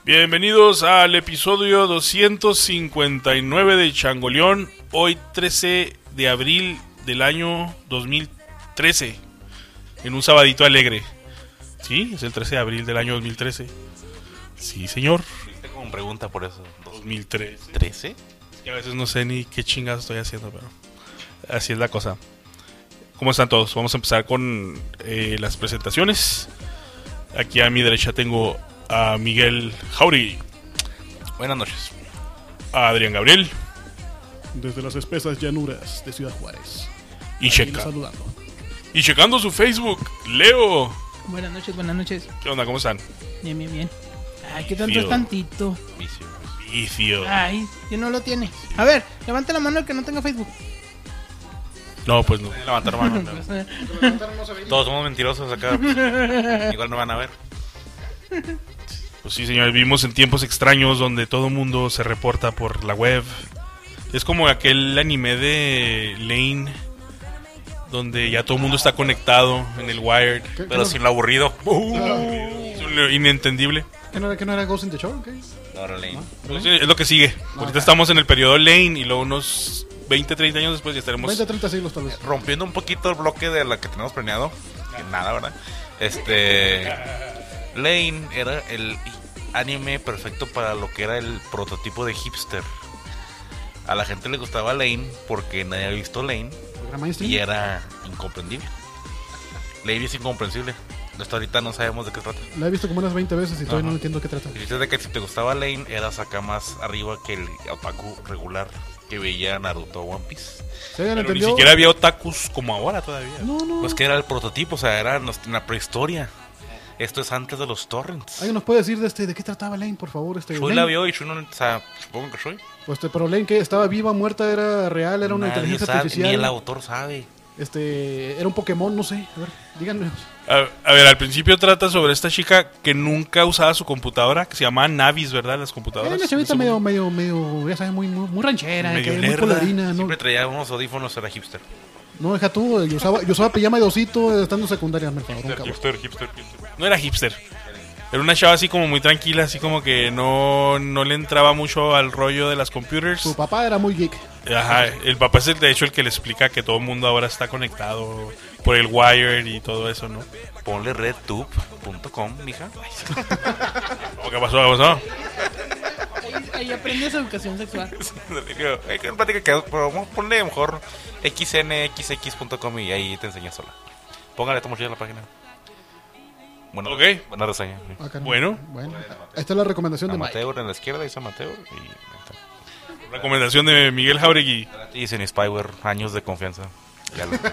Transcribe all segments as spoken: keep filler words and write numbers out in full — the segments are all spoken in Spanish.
Bienvenidos al episodio doscientos cincuenta y nueve de Changoleón. Hoy trece de abril del año dos mil trece. En un sabadito alegre. Sí, es el trece de abril del año dos mil trece. Sí, señor. Tengo una pregunta por eso. dos mil trece. ¿trece? Es que a veces no sé ni qué chingados estoy haciendo, pero así es la cosa. ¿Cómo están todos? Vamos a empezar con eh, las presentaciones. Aquí a mi derecha tengo a Miguel Jauregui. Buenas noches. A Adrián Gabriel. Desde las espesas llanuras de Ciudad Juárez. Y, checa. Saludando. y checando su Facebook, Leo. Buenas noches, buenas noches. ¿Qué onda? ¿Cómo están? Bien, bien, bien. Ay, ¿qué tanto Fío. es tantito? Vicio. Vicio. Ay, que no lo tiene. A ver, levante la mano el que no tenga Facebook. No, pues no. Levantar mano. No. Todos somos mentirosos acá. Igual no van a ver. Pues sí, señores, vivimos en tiempos extraños donde todo el mundo se reporta por la web. Es como aquel anime de Lane, donde ya todo el mundo está conectado en el Wired. ¿Qué- Pero qué sin lo aburrido. Es un inentendible. ¿Que no era, que no era Ghost in the Show? ¿Qué? Ahora Lane. Pues sí, es lo que sigue. Ahorita estamos en el periodo Lane y luego unos veinte, treinta años después ya estaremos... veinte, treinta siglos tal vez. Rompiendo un poquito el bloque de la que tenemos planeado. Que nada, ¿verdad? Este. Lane era el anime perfecto para lo que era el prototipo de hipster. A la gente le gustaba Lane porque nadie había visto Lane ¿Era mainstream? y era incomprendible. Lane es incomprensible. Hasta ahorita no sabemos de qué trata. La he visto como unas veinte veces y todavía Ajá. no entiendo de qué trata. Y dices de que si te gustaba Lane, eras acá más arriba que el otaku regular que veía Naruto o One Piece. ¿Sí alguien Pero ni entendió? siquiera había otakus como ahora todavía. No, no. Pues que era el prototipo, o sea, era en la prehistoria. Esto es antes de los torrents. ¿Alguien nos puede decir de este de qué trataba Lane, por favor? Este, Shui Lane? la vio y Shui no, o sea, supongo que Shui. Pues, este, pero Lane, ¿qué? ¿Estaba viva, muerta, era real, era una Nadie inteligencia sabe, artificial? ni el autor sabe. Este, era un Pokémon, no sé. A ver, díganme. A, a ver, al principio trata sobre esta chica que nunca usaba su computadora, que se llamaba Navis, ¿verdad? Las Era computadoras. una chavita Eso- medio, medio, medio, ya sabes, muy, muy, muy ranchera, Medio que muy nerda. colorina, ¿no? Siempre traía unos audífonos, era hipster. No, deja tú, yo usaba, yo usaba pijama de osito estando secundaria, me favor, Hipster, cabrón. hipster, hipster, hipster. No era hipster. Era una chava así como muy tranquila, así como que no, no le entraba mucho al rollo de las computers. Su papá era muy geek. Ajá, el papá es el, de hecho el que le explica que todo el mundo ahora está conectado por el Wired y todo eso, ¿no? Ponle redtube punto com, mija. ¿Cómo que pasó? ¿Qué pasó? Ahí, ahí aprendes educación sexual. Hay que platicar que pero ponle mejor x n x x punto com y ahí te enseñas sola. Póngale, tomo chida la página. Bueno, Ok. buena reseña. Ah, caramba. Bueno. Bueno, esta es la recomendación de Mike. Amateur en la izquierda dice Amateur y ahí está. Recomendación de Miguel Jauregui. Y sin Spyware, años de confianza. Ya lo...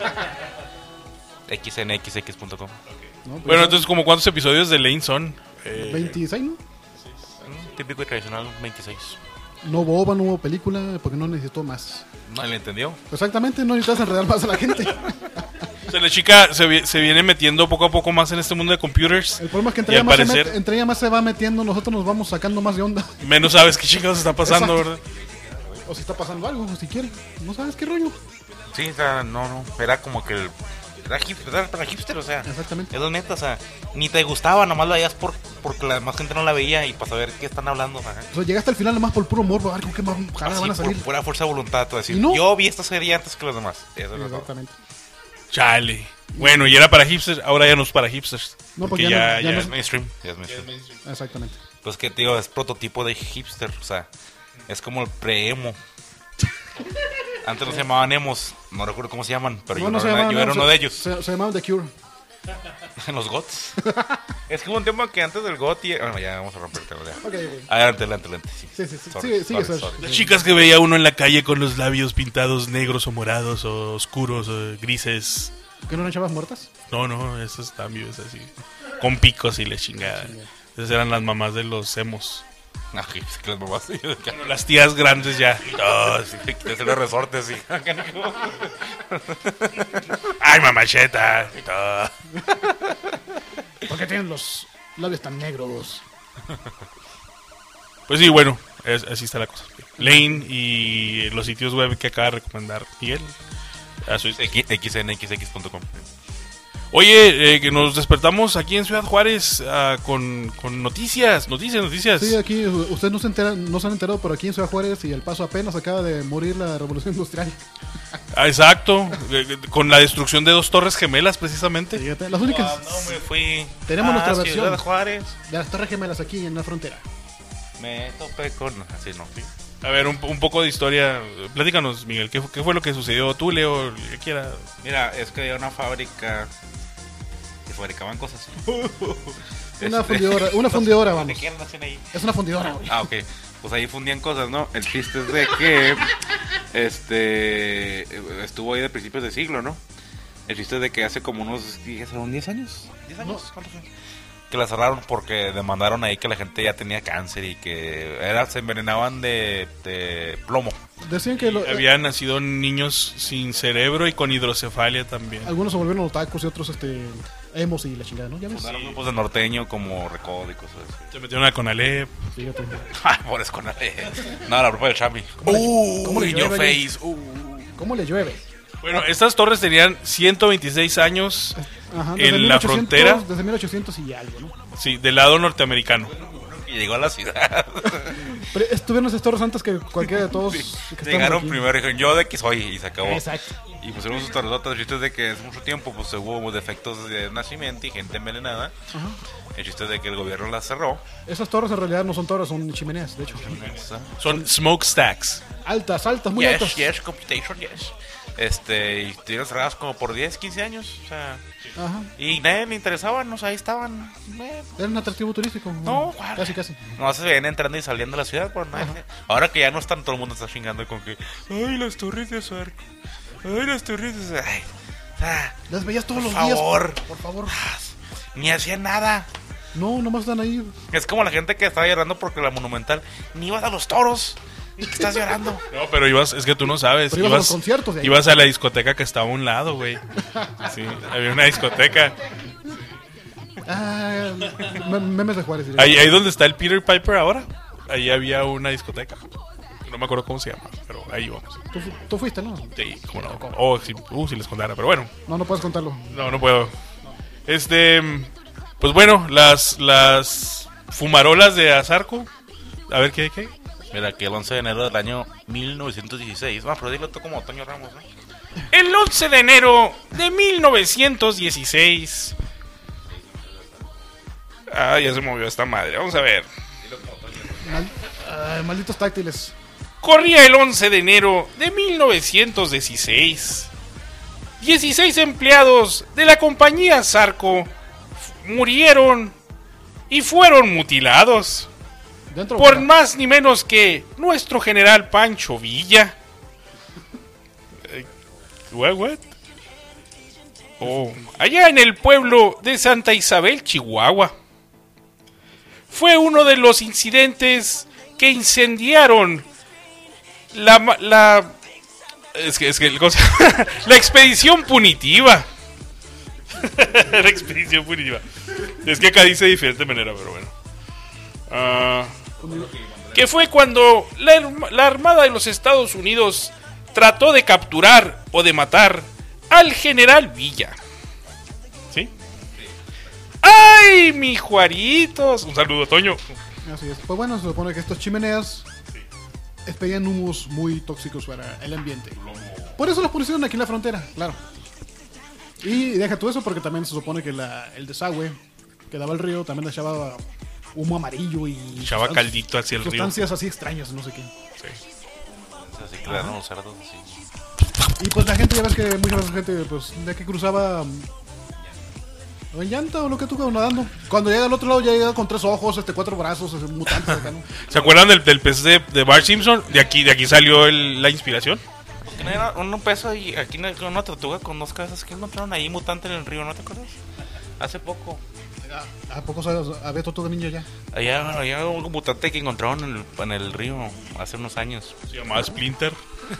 x n x x punto com. ¿no? Pues, Bueno, entonces, ¿como cuántos episodios de Lane son? Eh, veintiséis, ¿no? Típico y tradicional, veintiséis. No hubo ova, no hubo película, porque no necesitó más. ¿No le entendió? Exactamente, no necesitas enredar más a la gente. o sea, la chica se, vi- se viene metiendo poco a poco más en este mundo de computers. El problema es que entre Y ella, al más se parecer- met- entre ella más se va metiendo, nosotros nos vamos sacando más de onda. Menos sabes qué chingados está pasando, Exacto. ¿verdad? O si está pasando algo, si quiere. No sabes qué rollo. Sí, o sea, no, no. Era como que el. Era hipster, era para hipster, o sea. Exactamente. Es lo neta, o sea. Ni te gustaba, nomás lo veías por, porque la demás gente no la veía y para saber qué están hablando. Ajá. O sea, llegaste al final nomás por puro morbo, a ver con qué más jaladas Así, van a por salir. pura fuerza de voluntad, tú decir, ¿Y no? yo vi esta serie antes que los demás. Eso es lo que- Exactamente. Chale. Bueno, y era para hipsters, ahora ya no es para hipsters. No, porque porque ya, ya no- ya ya- no Es mainstream. ya es mainstream. Exactamente. Pues que te digo, es prototipo de hipster, o sea, es como el pre-emo. Antes no se llamaban emos, no recuerdo cómo se llaman, pero yo, No, no no se era, llamaban, yo no, era se- uno de ellos. Se, se llamaban The Cure. En los gots. Es que hubo un tema que antes del got y... Bueno, ya vamos a romper el tema ya. Ok, ok. Adelante, adelante, adelante. Sí, Sí, sí, sí. Sorry, Sigue, sigue, sorry, Serge. sorry. Las chicas que veía uno en la calle con los labios pintados negros o morados o oscuros o grises. ¿Que no eran chavas muertas? No, no, esos cambios así. Con picos y la chingada. Esas eran las mamás de los emos. Ah, sí, que las mamás. Sí, Bueno, las tías grandes ya. no, sí, que te hacen los resortes, sí. Ay, mamacheta. Y todo. ¿Por qué tienen los labios tan negros? Pues sí, bueno, es- así está la cosa. Lane y los sitios web que acaba de recomendar Miguel. A su- x n x x punto com. Oye, eh, que nos despertamos aquí en Ciudad Juárez uh, con, con noticias, noticias, noticias. Sí, aquí ustedes no se enteran, no se han enterado, pero aquí en Ciudad Juárez y El Paso apenas acaba de morir la revolución industrial. Ah, exacto, eh, con la destrucción de dos torres gemelas precisamente. Fíjate, las únicas. Cuando me fui Tenemos a nuestra Ciudad versión. Juárez, De las Torres Gemelas aquí en la frontera. me topé con... Así no. A ver, un, un poco de historia. Platícanos, Miguel, ¿qué, qué fue lo que sucedió? Tú, Leo, el que quiera. Mira, es que había una fábrica que fabricaban cosas. Una Este, fundidora, una fundidora, ¿De vamos. qué hacen ahí? Es una fundidora, güey. Ah, ok. Pues ahí fundían cosas, ¿no? El chiste es de que este estuvo ahí de principios de siglo, ¿no? El chiste es de que hace como unos diez, ¿son diez años? ¿diez años? ¿Cuántos años? Que la cerraron porque demandaron ahí que la gente ya tenía cáncer y que era, se envenenaban de, de plomo. Decían que lo- Habían nacido niños sin cerebro y con hidrocefalia también. algunos se volvieron otakus y otros este emos y la chingada, ¿no? Ya ves. Fundaron grupos de norteño como Recodo y cosas así. Se metieron a Conalep. Fíjate. Ah, por eso con la... No, la ropa del Chambi. Uh, cómo le Niño llueve, Face. Uh. ¿Cómo le llueve? Bueno, estas torres tenían ciento veintiséis años, Ajá, ¿En la frontera? Desde mil ochocientos y algo, ¿no? sí, del lado norteamericano. Y llegó a la ciudad. Pero estuvieron esas torres antes que cualquiera de todos. que estamos Llegaron aquí. primero y dijeron, yo de aquí soy, y se acabó. Exacto. Y pusieron sus torresotas. El chiste es de que hace mucho tiempo pues hubo defectos de nacimiento y gente envenenada. Ajá. El chiste es de que el gobierno las cerró. Esas torres en realidad no son torres, son chimeneas, de hecho. Son smokestacks. Altas, altas, muy Yes, altas. yes, computation, yes. Este, y estuvieron cerradas como por diez, quince años. O sea, Ajá. y nadie le interesaba, no sé, ahí estaban. eh, Era un atractivo turístico. No, ¿cuál? Casi, casi. No se ven entrando y saliendo de la ciudad, pero nadie- ahora que ya no están, todo el mundo está chingando con que, ay, las torres de Zarco, ay, las torres de ay, ah, Las veías todos por los días. favor, Por favor. ni hacían nada. No, nomás están ahí. Es como la gente que estaba llorando porque la Monumental ni ibas a los toros. ¿Qué estás llorando? No, pero ibas, es que tú no sabes. Pero ibas a los conciertos de ahí. ibas a la discoteca que estaba a un lado, güey. Sí, había una discoteca. Ah, me- memes de Juárez. diré. Ahí, ahí donde está el Peter Piper ahora, ahí había una discoteca. No me acuerdo cómo se llama, pero ahí vamos. Tú, fu- tú fuiste, ¿no? Sí, cómo no. Oh, sí, uh, si les contara, pero bueno. No, no puedes contarlo. No, no puedo. Este, pues bueno, las las fumarolas de Azarco. A ver qué qué. Mira, que el once de enero del año mil novecientos dieciséis. No, pero dilo tú como Toño Ramos, ¿no? El once de enero de mil novecientos dieciséis. Ah, ya se movió esta madre. Vamos a ver. Mal- ay, malditos táctiles. Corría el once de enero de mil novecientos dieciséis. dieciséis empleados de la compañía Zarco f- murieron y fueron mutilados Dentro. por fuera. más ni menos que nuestro general Pancho Villa. Eh, What, what? Oh, allá en el pueblo de Santa Isabel, Chihuahua. Fue uno de los incidentes que incendiaron la ma- la es que es que cosa- la expedición punitiva. La expedición punitiva. Es que acá dice de diferente manera, pero bueno. Ah, que fue cuando la, herma- la Armada de los Estados Unidos trató de capturar o de matar al general Villa. ¿Sí? ¡Ay, mi Juaritos! Un saludo, Toño. Así es. Pues bueno, se supone que estas chimeneas expedían humos muy tóxicos para el ambiente. Por eso los pusieron aquí en la frontera, claro. Y deja tú eso porque también se supone que la, el desagüe que daba el río también echaba humo amarillo y Echaba sustan- caldito hacia el río. sustancias así extrañas, no sé qué. Así que le dan los cerdos así. Y pues la gente, ya ves que mucha veces gente pues de que cruzaba mm, en llanta o lo que tú nadando. Cuando llega al otro lado ya llega con tres ojos, este cuatro brazos, este, mutantes acá, ¿no? ¿Se acuerdan del, del pez de, de Bart Simpson? De aquí, de aquí salió el- la inspiración. Porque no era un peso y aquí no- una tortuga con dos cabezas que encontraron ahí mutante en el río, ¿no te acuerdas? Hace poco. ¿A poco sabes? Había tortuga ninja ya. Allá había un mutante que encontraron en el, en el río hace unos años. Se llamaba Splinter.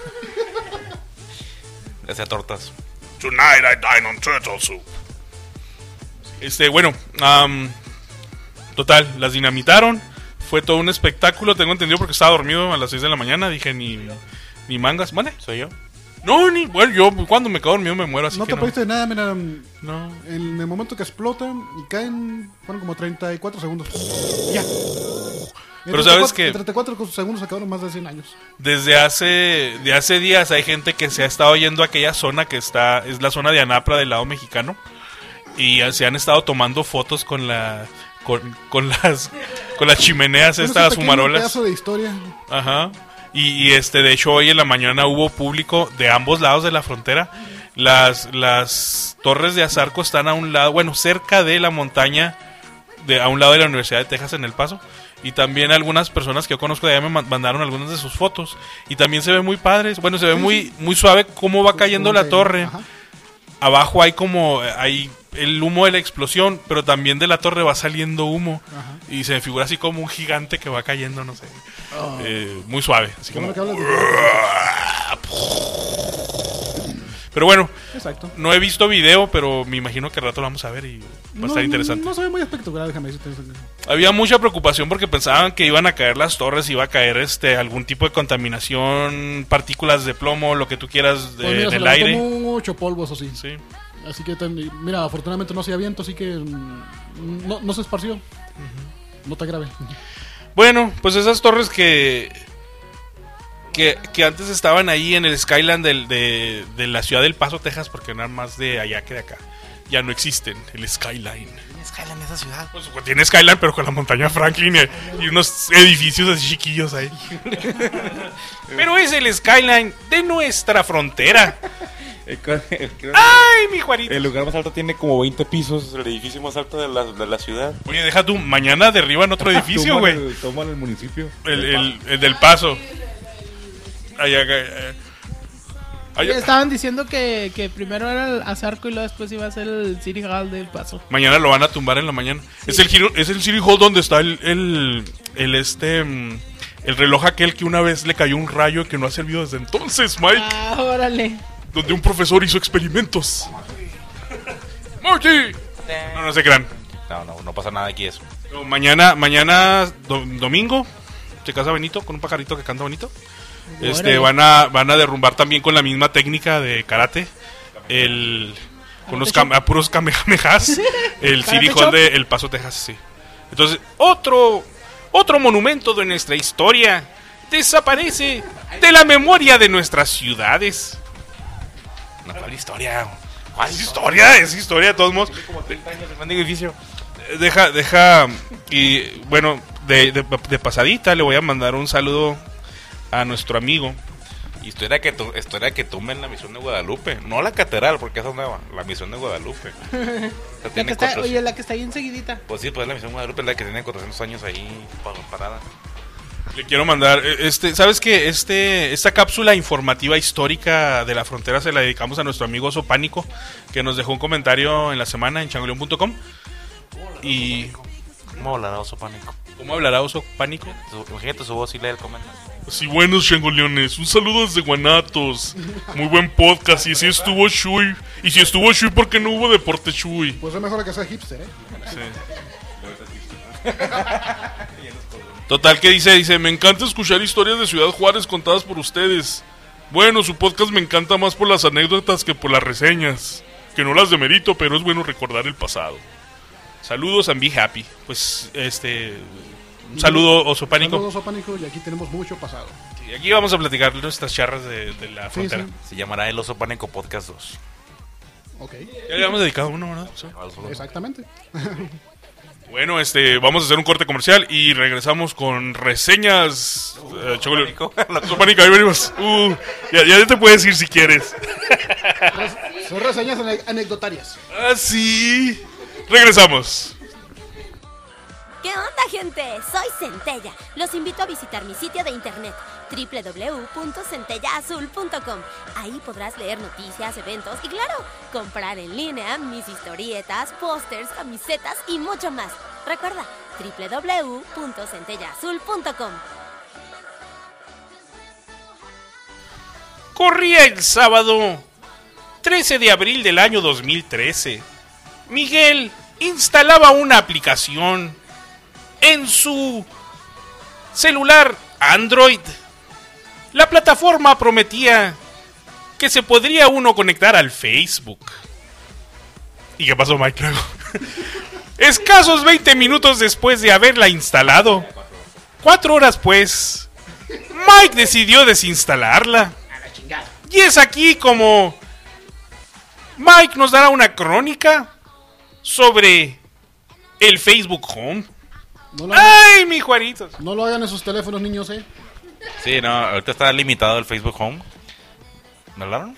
Hacía tortas. Tonight I dine on turtle soup. Este, bueno, am, total, las dinamitaron. Fue todo un espectáculo, tengo entendido porque estaba dormido a las seis de la mañana. Dije, ni, ni mangas. ¿Vale? ¿Soy yo? No, ni, bueno, yo cuando me quedo dormido me muero, así No que te no. perdiste de nada, mira. No. En el momento que explotan y caen, fueron como treinta y cuatro segundos. Ya. Pero En sabes treinta y cuatro que- en treinta y cuatro segundos acabaron más de cien años. Desde hace, de hace días hay gente que se ha estado yendo a aquella zona que está, es la zona de Anapra del lado mexicano. Y se han estado tomando fotos con la, con, con las, con las chimeneas Bueno, estas, es un pequeño fumarolas. pedazo de historia. Ajá. Y, y este, de hecho, hoy en la mañana hubo público de ambos lados de la frontera. Las, las torres de Azarco están a un lado, bueno, cerca de la montaña, de, a un lado de la Universidad de Texas en El Paso. Y también algunas personas que yo conozco de allá me ma- mandaron algunas de sus fotos. Y también se ve muy padre. Bueno, se ve muy, muy suave cómo va cayendo Como la que- torre. ajá. Abajo hay como, hay el humo de la explosión, pero también de la torre va saliendo humo. Ajá. Y se me figura así como un gigante que va cayendo, no sé. Eh, muy suave. Así Qué como... bueno que hablas de- Pero bueno, Exacto. no he visto video, pero me imagino que al rato lo vamos a ver y va a No, estar interesante. No, no se ve muy espectacular, déjame decirte. Había mucha preocupación porque pensaban que iban a caer las torres, iba a caer este algún tipo de contaminación, partículas de plomo, lo que tú quieras de- Pues mira, se del levantó aire. mucho polvo, eso sí. Sí. Así que, ten- mira, afortunadamente no hacía viento, así que mm, no, no se esparció. No te grave. Bueno, pues esas torres que que, que antes estaban ahí en el Skyline del- de, de la ciudad del Paso, Texas, porque no eran más de allá que de acá. Ya no existen, el Skyline. ¿Tiene Skyline esa ciudad? Pues tiene Skyline, pero con la montaña Franklin y, y unos edificios así chiquillos ahí. Pero es el Skyline de nuestra frontera. El, el- el- ¡Ay, mi Juanito! el lugar más alto tiene como veinte pisos, el edificio más alto de la, de la ciudad. Oye, deja tú, mañana derriban otro edificio, Toman güey. el- Toman el municipio. El, el, el del Paso. Allá, allá, allá. Estaban diciendo que, que primero era el Azarco y luego después iba a ser el City Hall del Paso. Mañana lo van a tumbar en la mañana. Es el giro, es el City Hall donde está el, el, el este mm, el reloj aquel que una vez le cayó un rayo que no ha servido desde entonces, Mike. Ah, órale. Donde un profesor hizo experimentos. ¡Marty! No, no se crean. No, no, no pasa nada aquí eso. No, mañana, mañana do- domingo, se casa Benito con un pajarito que canta bonito. Este, Órale. van a, van a derrumbar también con la misma técnica de karate. El, con unos Karate cam- a puros kamehamehas. El City Karate Hall Chop. de El Paso, Texas, sí. Entonces, otro, otro monumento de nuestra historia desaparece de la memoria de nuestras ciudades. No, ¿cuál historia? ¿Cuál es historia? Es historia de todos modos. Como treinta años el mendigo edificio. Deja, deja, y bueno, de, de, de pasadita le voy a mandar un saludo a nuestro amigo. Historia que, tu, historia que tumben la misión de Guadalupe. No la catedral, porque esa es nueva. La misión de Guadalupe. O sea, La que tiene está, cuatrocientos oye, la que está ahí enseguidita. Pues sí, pues la misión de Guadalupe es la que tiene cuatrocientos años ahí pa- parada. Le quiero mandar, eh, este, ¿sabes qué? Este, esta cápsula informativa histórica de la frontera se la dedicamos a nuestro amigo Oso Pánico, que nos dejó un comentario en la semana en changoleón punto com. Y ¿Cómo hablará Oso Pánico? ¿cómo hablará Oso Pánico? Su- Imagínate su voz y lee el comentario. Sí, buenos changoleones, un saludo desde Guanatos. Muy buen podcast, y si estuvo Shui. Y si estuvo Shui, ¿por qué no hubo Deporte Shui? Pues es mejor que sea hipster, ¿eh? Total, que dice, dice, me encanta escuchar historias de Ciudad Juárez contadas por ustedes. Bueno, su podcast me encanta más por las anécdotas que por las reseñas. Que no las demerito, pero es bueno recordar el pasado. Saludos and be happy. Pues, este... Un saludo, Oso Pánico. Saludos, Oso Pánico, y aquí tenemos mucho pasado. Y aquí vamos a platicar nuestras charras de, de la Sí, frontera. sí. Se llamará El Oso Pánico Podcast dos. Ok, Ya le hemos dedicado uno, ¿verdad? Sí. Al solo- exactamente. Bueno, este, vamos a hacer un corte comercial y regresamos con reseñas. Eh, Chocolate. Pánico. Oso Pánico, ahí venimos. Uh, ya, ya te puedes ir si quieres. Son reseñas ane- anecdotarias. Ah, sí. Regresamos. ¿Qué onda, gente? Soy Centella. Los invito a visitar mi sitio de internet doble u doble u doble u punto centella azul punto com. Ahí podrás leer noticias, eventos y, claro, comprar en línea mis historietas, pósters, camisetas y mucho más. Recuerda, doble u doble u doble u punto centella azul punto com. Corría el sábado trece de abril del año dos mil trece. Miguel instalaba una aplicación en su celular Android. La plataforma prometía que se podría uno conectar al Facebook. ¿Y qué pasó, Mike? Luego? Escasos veinte minutos después de haberla instalado, cuatro horas pues, Mike decidió desinstalarla. Y es aquí como Mike nos dará una crónica sobre el Facebook Home. No lo hagan, ¡Ay, mi Juanitos! no lo hagan en sus teléfonos, niños, ¿eh? Sí, no, ahorita está limitado el Facebook Home. ¿Me hablaron?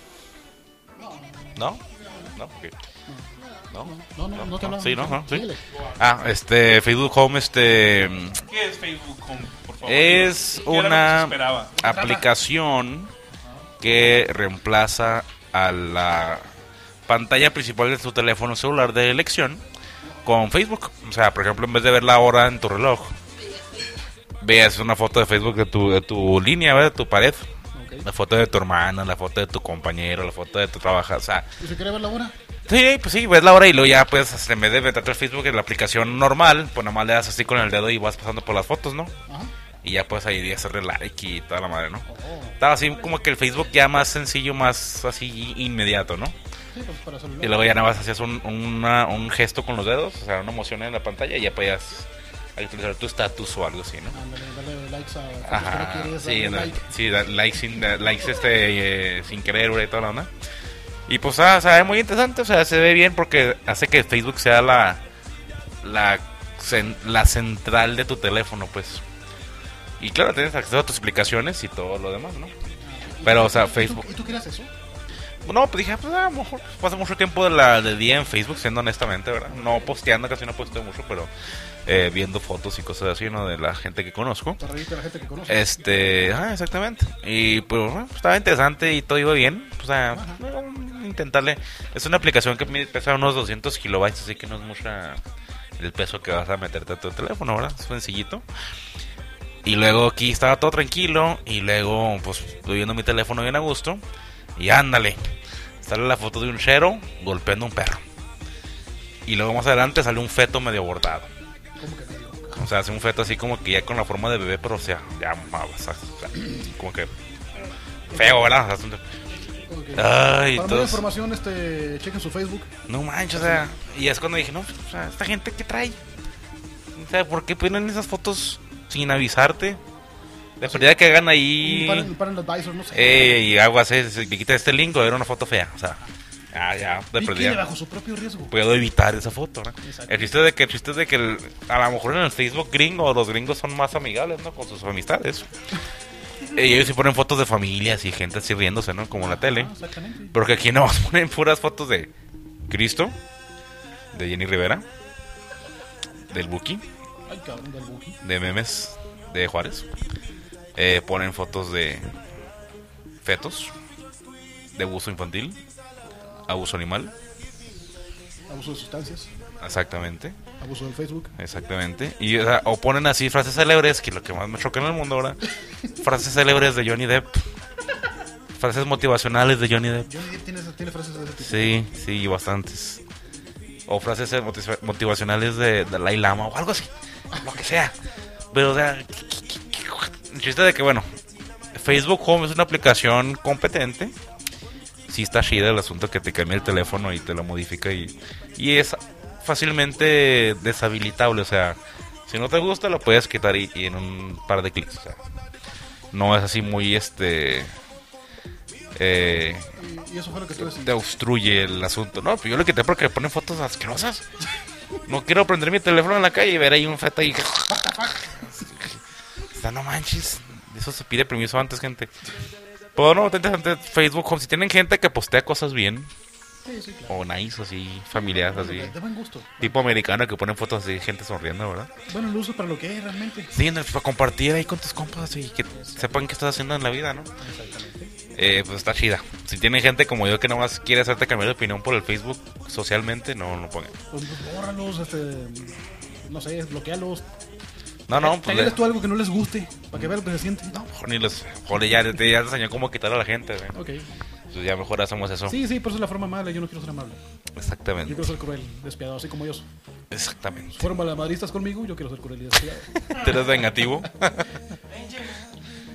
¿No? ¿No? Ok. ¿No? No, no, no te lo Sí, no, no, sí. Síguele. Ah, este, Facebook Home, este... ¿Qué es Facebook Home, por favor? Es ¿Qué era lo que se una esperaba? aplicación que reemplaza a la pantalla principal de tu teléfono celular de elección con Facebook. O sea, por ejemplo, en vez de ver la hora en tu reloj, veas una foto de Facebook de tu, de tu línea, ¿verdad? De tu pared. Ok. La foto de tu hermana, la foto de tu compañero, la foto de tu trabajador. O sea, ¿Y si quiere ver la hora? sí, pues sí, ves la hora y luego ya pues en vez de meterte al Facebook en la aplicación normal, pues nada más le das así con el dedo y vas pasando por las fotos, ¿no? Ajá. Y ya puedes ahí hacerle like y toda la madre, ¿no? Estaba así como que el Facebook ya más sencillo, más así inmediato, ¿no? Sí, pues para celular. Y luego ya nada más hacías un, una- un gesto con los dedos, o sea, una emoción en la pantalla y ya podías actualizar tu estatus o algo así, ¿no? Ándale, dale likes a fotos que no Ajá, quieres, sí, darle no, like. sí, da- likes sin, da- likes este, eh, sin querer, güey, y toda la onda. Y pues, ah, o sea, es muy interesante, o sea, se ve bien porque hace que Facebook sea la la, cen- la central de tu teléfono, pues. Y claro, tienes acceso a tus explicaciones y todo lo demás, ¿no? Pero, o sea, ¿Y tú- Facebook... ¿Y tú quieres eso? No, pues dije, pues a lo mejor paso mucho tiempo de la, del día en Facebook, siendo honestamente, ¿verdad? No posteando, casi no posteo mucho, pero eh, viendo fotos y cosas así, ¿no? De la gente que conozco. Para reírte a la gente que conoce. Este, ah, exactamente. Y pues bueno, estaba interesante y todo iba bien. O sea, bueno, intentarle. Es una aplicación que mide- pesa unos doscientos kilobytes, así que no es mucha el peso que vas a meterte a tu teléfono, ¿verdad? Es sencillito. Y luego aquí estaba todo tranquilo. Y luego, pues, estoy viendo mi teléfono bien a gusto. Y ándale, sale la foto de un chero golpeando a un perro. Y luego más adelante sale un feto medio bordado. ¿Cómo que medio? O sea, hace un feto así como que ya con la forma de bebé, pero o sea, ya ma- o sea, como que feo, ¿verdad? O sea, Ok. Ay, Para mayor entonces- información, este, chequen su Facebook. no manches, o sea, y es cuando dije, no, o sea, esta gente que trae, o sea, ¿por qué ponen esas fotos sin avisarte? De perdida que hagan Y ahí, para, para el advisor, no sé. eh, y aguas, eh, si me quita este link, era una foto fea, o sea, ah, ya, de Viquini perdida. bajo su propio riesgo. Puedo evitar esa foto, ¿no? Exacto. El chiste de que, el chiste de que el- a lo mejor en el Facebook gringo los gringos son más amigables, ¿no? Con sus amistades. Y ellos sí ponen fotos de familias y gente así riéndose, ¿no? Como en la tele. Ah, exactamente. Pero que aquí no ponen puras fotos de Cristo, de Jenny Rivera, del Buki, Ay, cabrón, del Buki. de memes de Juárez. Eh, ponen fotos de fetos, de abuso infantil, abuso animal. Abuso de sustancias. Exactamente. Abuso del Facebook. Exactamente. Y, o, sea, o ponen así frases célebres, que es lo que más me choca en el mundo ahora. Frases célebres de Johnny Depp. Frases motivacionales de Johnny Depp. Johnny Depp tiene, tiene frases de ese tipo. Sí, sí, bastantes. O frases eh, motiva- motivacionales de Dalai Lama o algo así. Lo que sea. Pero, o sea, el chiste de que, bueno, Facebook Home es una aplicación competente. Sí está chida el asunto que te cambia el teléfono y te lo modifica y, y es fácilmente deshabilitable. O sea, si no te gusta lo puedes quitar y, y en un par de clics. O sea, no es así muy este... Eh, Y, y eso fue lo que tú decías. te obstruye el asunto. No, pues yo lo quité porque ponen fotos asquerosas. No quiero prender mi teléfono en la calle y ver ahí un feto ahí. O sea, no manches. Eso se pide permiso antes, gente. Pero no, está interesante Facebook Home. Si tienen gente que postea cosas bien, Sí, sí, claro. o nice, así, familiares, así. De, de buen gusto. Tipo americano que ponen fotos así, gente sonriendo, ¿verdad? Bueno, lo uso para lo que es realmente. Sí, no, para compartir ahí con tus compas y que sepan qué estás haciendo en la vida, ¿no? Exactamente. Eh, pues está chida. Si tienen gente como yo que nomás quiere hacerte cambiar de opinión por el Facebook socialmente, no lo pongan. Pues, pues, bórralos, este. No sé, bloquealos. No, no, pues Pégales le- tú algo que no les guste. Para que vean lo que se siente. no, mejor ni los. Joder, ya, te- ya te enseñó cómo quitar a la gente, güey. Ok. Pues ya mejor hacemos eso. Sí, sí, por eso es la forma mala. Yo no quiero ser amable. Yo Exactamente. quiero ser cruel, despiadado, así como yo. Si Exactamente. fueron malamadristas conmigo, yo quiero ser cruel y despiadado. ¿Tú eres vengativo?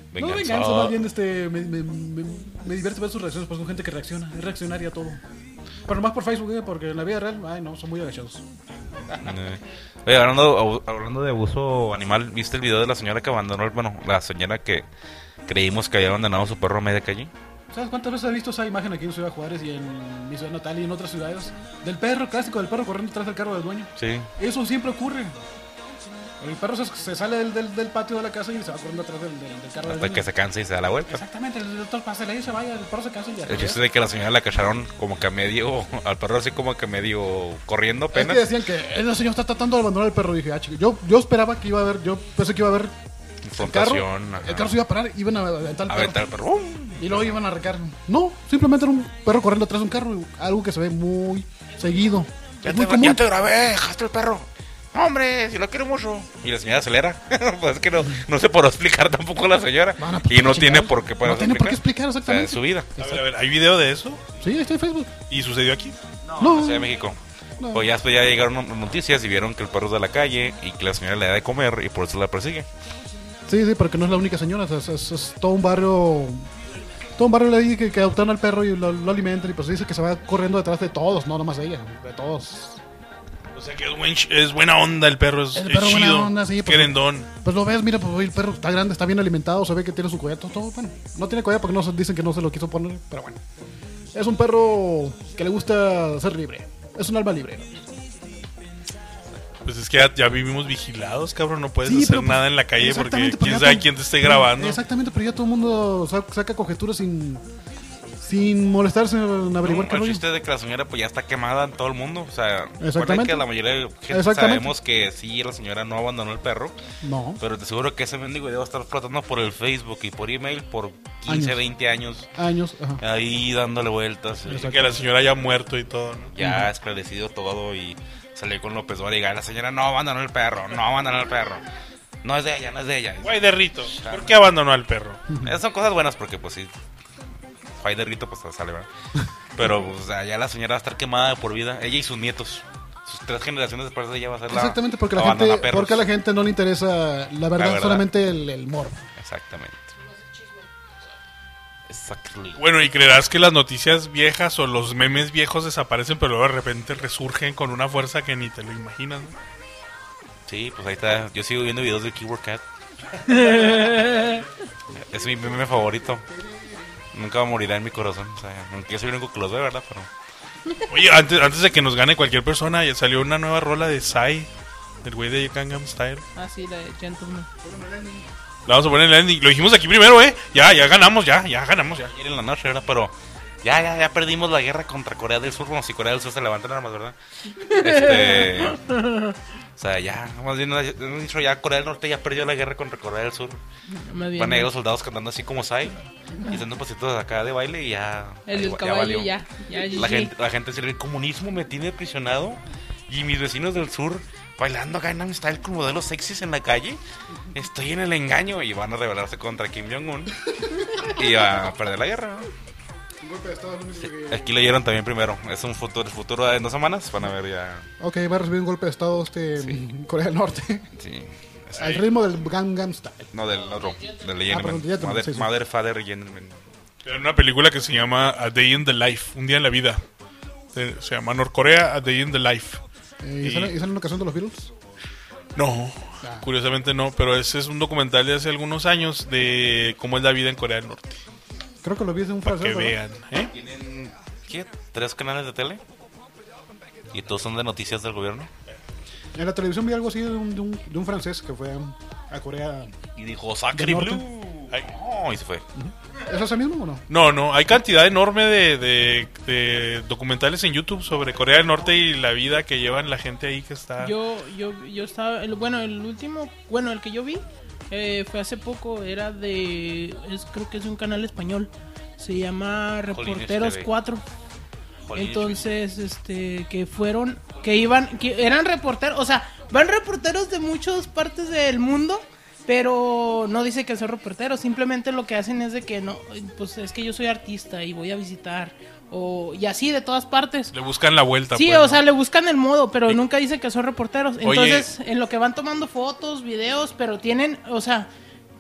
No, venganza, más bien este, me, me, me, me divierte ver sus reacciones, pues son gente que reacciona, es reaccionaria a todo. Pero más por Facebook, ¿eh? Porque en la vida real, ay no, son muy agachados. Oye, hablando, hablando de abuso animal, ¿viste el video de la señora que abandonó, bueno, la señora que creímos que había abandonado a su perro a media calle? ¿Sabes cuántas veces has visto esa imagen aquí en Ciudad Juárez y en mi ciudad natal y en otras ciudades? Del perro, clásico del perro corriendo detrás del carro del dueño. Sí. Eso siempre ocurre. El perro se, se sale del, del, del patio de la casa y se va corriendo atrás del, del, del carro del Hasta dueño. que se canse y se da la vuelta. Exactamente, el doctor pasa y se vaya, el perro se cansa y ya. El chiste de que la señora la cacharon como que a medio, al perro así como que medio corriendo Es apenas. que decían que el señor está tratando de abandonar el perro. Y dije, ah, chico, yo, yo esperaba que iba a haber, yo pensé que iba a haber el carro, Confrontación. ajá. el carro se iba a parar, iban a aventar el perro. Aventar el perro. ¡Bum! Y luego iban a arrancar. No, simplemente era un perro corriendo atrás de un carro, algo que se ve muy seguido. Ya Es te, muy común. ya te grabé, dejaste el perro. Hombre, si lo quiero mucho. Y la señora acelera. Pues es que no, no se puede explicar tampoco la señora. Bueno, pues, y no chingados. tiene por qué poder No tiene por qué explicar. explicar, O sea, exactamente. es su vida. A ver, a ver, ¿hay video de eso? Sí, está en Facebook. ¿Y sucedió aquí? No, No. en la Ciudad de México. No. Pues ya después ya llegaron no- noticias y vieron que el perro es de la calle y que la señora le da de comer y por eso la persigue. Sí, sí, porque no es la única señora. Es, es- es todo un barrio. Todo un barrio le dice que, que adoptaron al perro y lo, lo alimentan. Y pues dice que se va corriendo detrás de todos, no nomás de ella, de todos. O sea que es, buen, es buena onda el perro, es, El es perro buena chido, onda, sí, pues- querendón. Pues lo ves, mira, pues el perro está grande, está bien alimentado, se ve que tiene su collar, todo, todo, bueno. No tiene collar porque no se- dicen que no se lo quiso poner, pero bueno. Es un perro que le gusta ser libre. Es un alma libre. Pues es que ya, ya vivimos vigilados, cabrón, no puedes Sí, hacer pero, pues, nada en la calle porque exactamente, pero quién ya sabe todo- quién te esté grabando. Exactamente, pero ya todo el mundo sa- saca conjeturas sin, sin molestarse en averiguar No, qué el rollo. chiste de que la señora pues ya está quemada en todo el mundo. O sea, Exactamente. recuerden que la mayoría de gente Exactamente. sabemos que sí, la señora no abandonó el perro. No, Pero te aseguro que ese mendigo video va a estar flotando por el Facebook y por email por quince, Años. veinte años. años, ajá. Ahí dándole vueltas. eh, Que la señora haya muerto y todo, ¿no? Ya esclarecido todo y salió con López Dóriga. La señora no abandonó el perro, no abandonó el perro. No es de ella, no es de ella. Guay de Rito, ¿por qué abandonó al perro? Esas son cosas buenas porque pues sí, Fay de Rito pues sale, ¿verdad? Pero o sea, ya la señora va a estar quemada de por vida. Ella y sus nietos. Sus tres generaciones después de ella va a ser la Exactamente, porque la abandona gente, perros. porque a la gente no le interesa la verdad, verdad. solamente el, el morbo. Exactamente. Exactly. Bueno, ¿y creerás que las noticias viejas o los memes viejos desaparecen pero luego de repente resurgen con una fuerza que ni te lo imaginas, ¿no? Sí, pues ahí está. Yo sigo viendo videos de Keyword Cat. Es mi meme favorito. Nunca morirá en mi corazón. O sea, aunque yo soy el único que los ve, ¿verdad? Pero Oye, antes, antes de que nos gane cualquier persona, ya salió una nueva rola de Psy, del güey de Gangnam Style. Ah, sí, la de Gentleman. La vamos a poner en el ending. Lo dijimos aquí primero, ¿eh? Ya, ya ganamos, ya, ya ganamos, ya. ayer en la noche, ¿verdad? Pero ya, ya, ya perdimos la guerra contra Corea del Sur. Bueno, si Corea del Sur se levanta nada más, ¿verdad? Este... O sea, ya, más bien, hemos dicho ya, Corea del Norte ya perdió la guerra contra Corea del Sur. Más bien, Van a ir los soldados cantando así como Psy y haciendo pasitos acá de baile y ya. el del ya caballo valió. ya. Ya, La G G. gente, la gente dice, el comunismo me tiene aprisionado y mis vecinos del sur bailando Gangnam Style con modelos sexys en la calle. Estoy en el engaño y van a rebelarse contra Kim Jong-un y a perder la guerra, ¿no? Aquí leyeron también primero. Es un futuro, el futuro de dos semanas. Van a ver ya. Ok, va a recibir un golpe de estado este en Corea del Norte. Sí. Es- Al ritmo del Gangnam Style. No, del otro. Del Ah, Gentleman. perdón, Gentleman, Mother, sí, sí. Mother, Father, Gentleman. Era una película que se llama A Day in the Life, un día en la vida. Se, se llama Norcorea, A Day in the Life. Eh, ¿Y sale, y sale una ocasión de los Beatles? No, Ah. curiosamente no, pero ese es un documental de hace algunos años de cómo es la vida en Corea del Norte. Creo que lo vi de un Para francés, que ¿verdad? vean, ¿eh? Tienen, ¿qué? ¿Tres canales de tele? Y todos son de noticias del gobierno. En la televisión vi algo así de un, de un, de un francés que fue a, a Corea. Y dijo, Sacre Del norte. Blue. Ay, no, y se fue. ¿Es ese mismo o no? No, no, hay cantidad enorme de, de, de documentales en YouTube sobre Corea del Norte y la vida que llevan la gente ahí que está... Yo, yo, yo estaba, el- bueno, el último, bueno, el que yo vi eh, fue hace poco, era de, es, creo que es de un canal español, se llama Reporteros T V. cuatro. Jolín, Entonces, este, que fueron, que iban, que eran reporteros, o sea, van reporteros de muchas partes del mundo, pero no dice que son reporteros, simplemente lo que hacen es de que no, pues es que yo soy artista y voy a visitar, o, y así de todas partes. Le buscan la vuelta. Sí, pues, o ¿no? sea, le buscan el modo, pero nunca dice que son reporteros. Oye. Entonces, en lo que van tomando fotos, videos, pero tienen, o sea,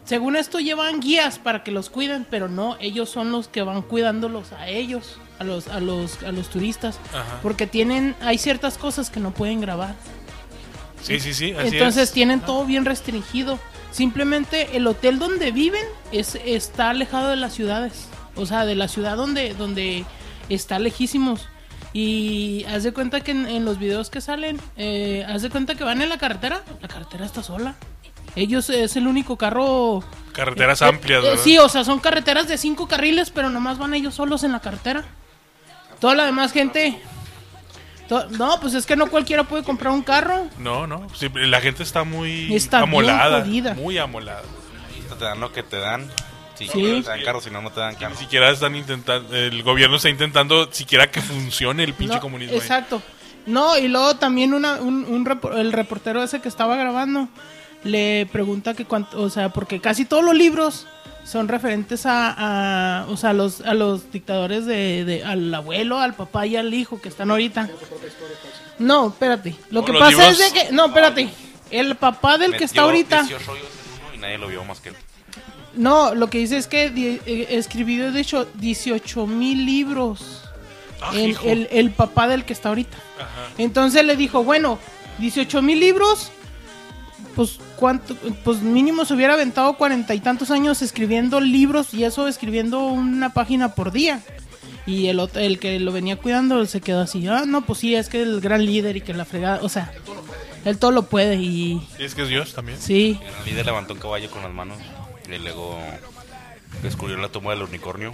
según esto llevan guías para que los cuiden, pero no, ellos son los que van cuidándolos a ellos, a los a los a los turistas, Ajá. porque tienen hay ciertas cosas que no pueden grabar. Sí, sí, sí, así Entonces es. tienen todo bien restringido. Simplemente el hotel donde viven es está alejado de las ciudades, o sea, de la ciudad donde donde está lejísimos. Y haz de cuenta que en, en los videos que salen, eh, haz de cuenta que van en la carretera, la carretera está sola. Ellos es el único carro. Carreteras eh, amplias, eh, ¿verdad? Sí, o sea, son carreteras de cinco carriles, pero nomás van ellos solos en la carretera. Toda la demás gente. to- No, pues es que no cualquiera puede comprar un carro. No, no. Sí, la gente está muy Está bien amolada. jodida. Muy amolada. Te dan lo que te dan. Si Sí. quieres, te dan carro, si no, no te dan Ni carro. siquiera están intentando. El gobierno está intentando siquiera que funcione el pinche No, comunismo. ahí. Exacto. No, y luego también una, un, un repo- el reportero ese que estaba grabando le pregunta que cuánto, o sea, porque casi todos los libros son referentes a, a o sea, a los, a los dictadores de, de, al abuelo, al papá y al hijo que están ahorita. No, espérate. Lo No, que los pasa libros- es de que, no, espérate. El papá del que está Metió ahorita. dieciocho hoyos en uno y nadie lo vio más que él. No, lo que dice es que di- eh, escribió de hecho dieciocho mil libros. Ah, el, hijo. el, el papá del que está ahorita. Ajá. Entonces le dijo, bueno, dieciocho mil libros, pues cuánto, pues mínimo se hubiera aventado cuarenta y tantos años escribiendo libros y eso escribiendo una página por día. Y el otro, el que lo venía cuidando se quedó así, ah, no, pues sí, es que el gran líder y que la fregada, o sea, él todo lo puede y Sí, es que es Dios también. sí, El líder levantó un caballo con las manos y luego descubrió la tumba del unicornio.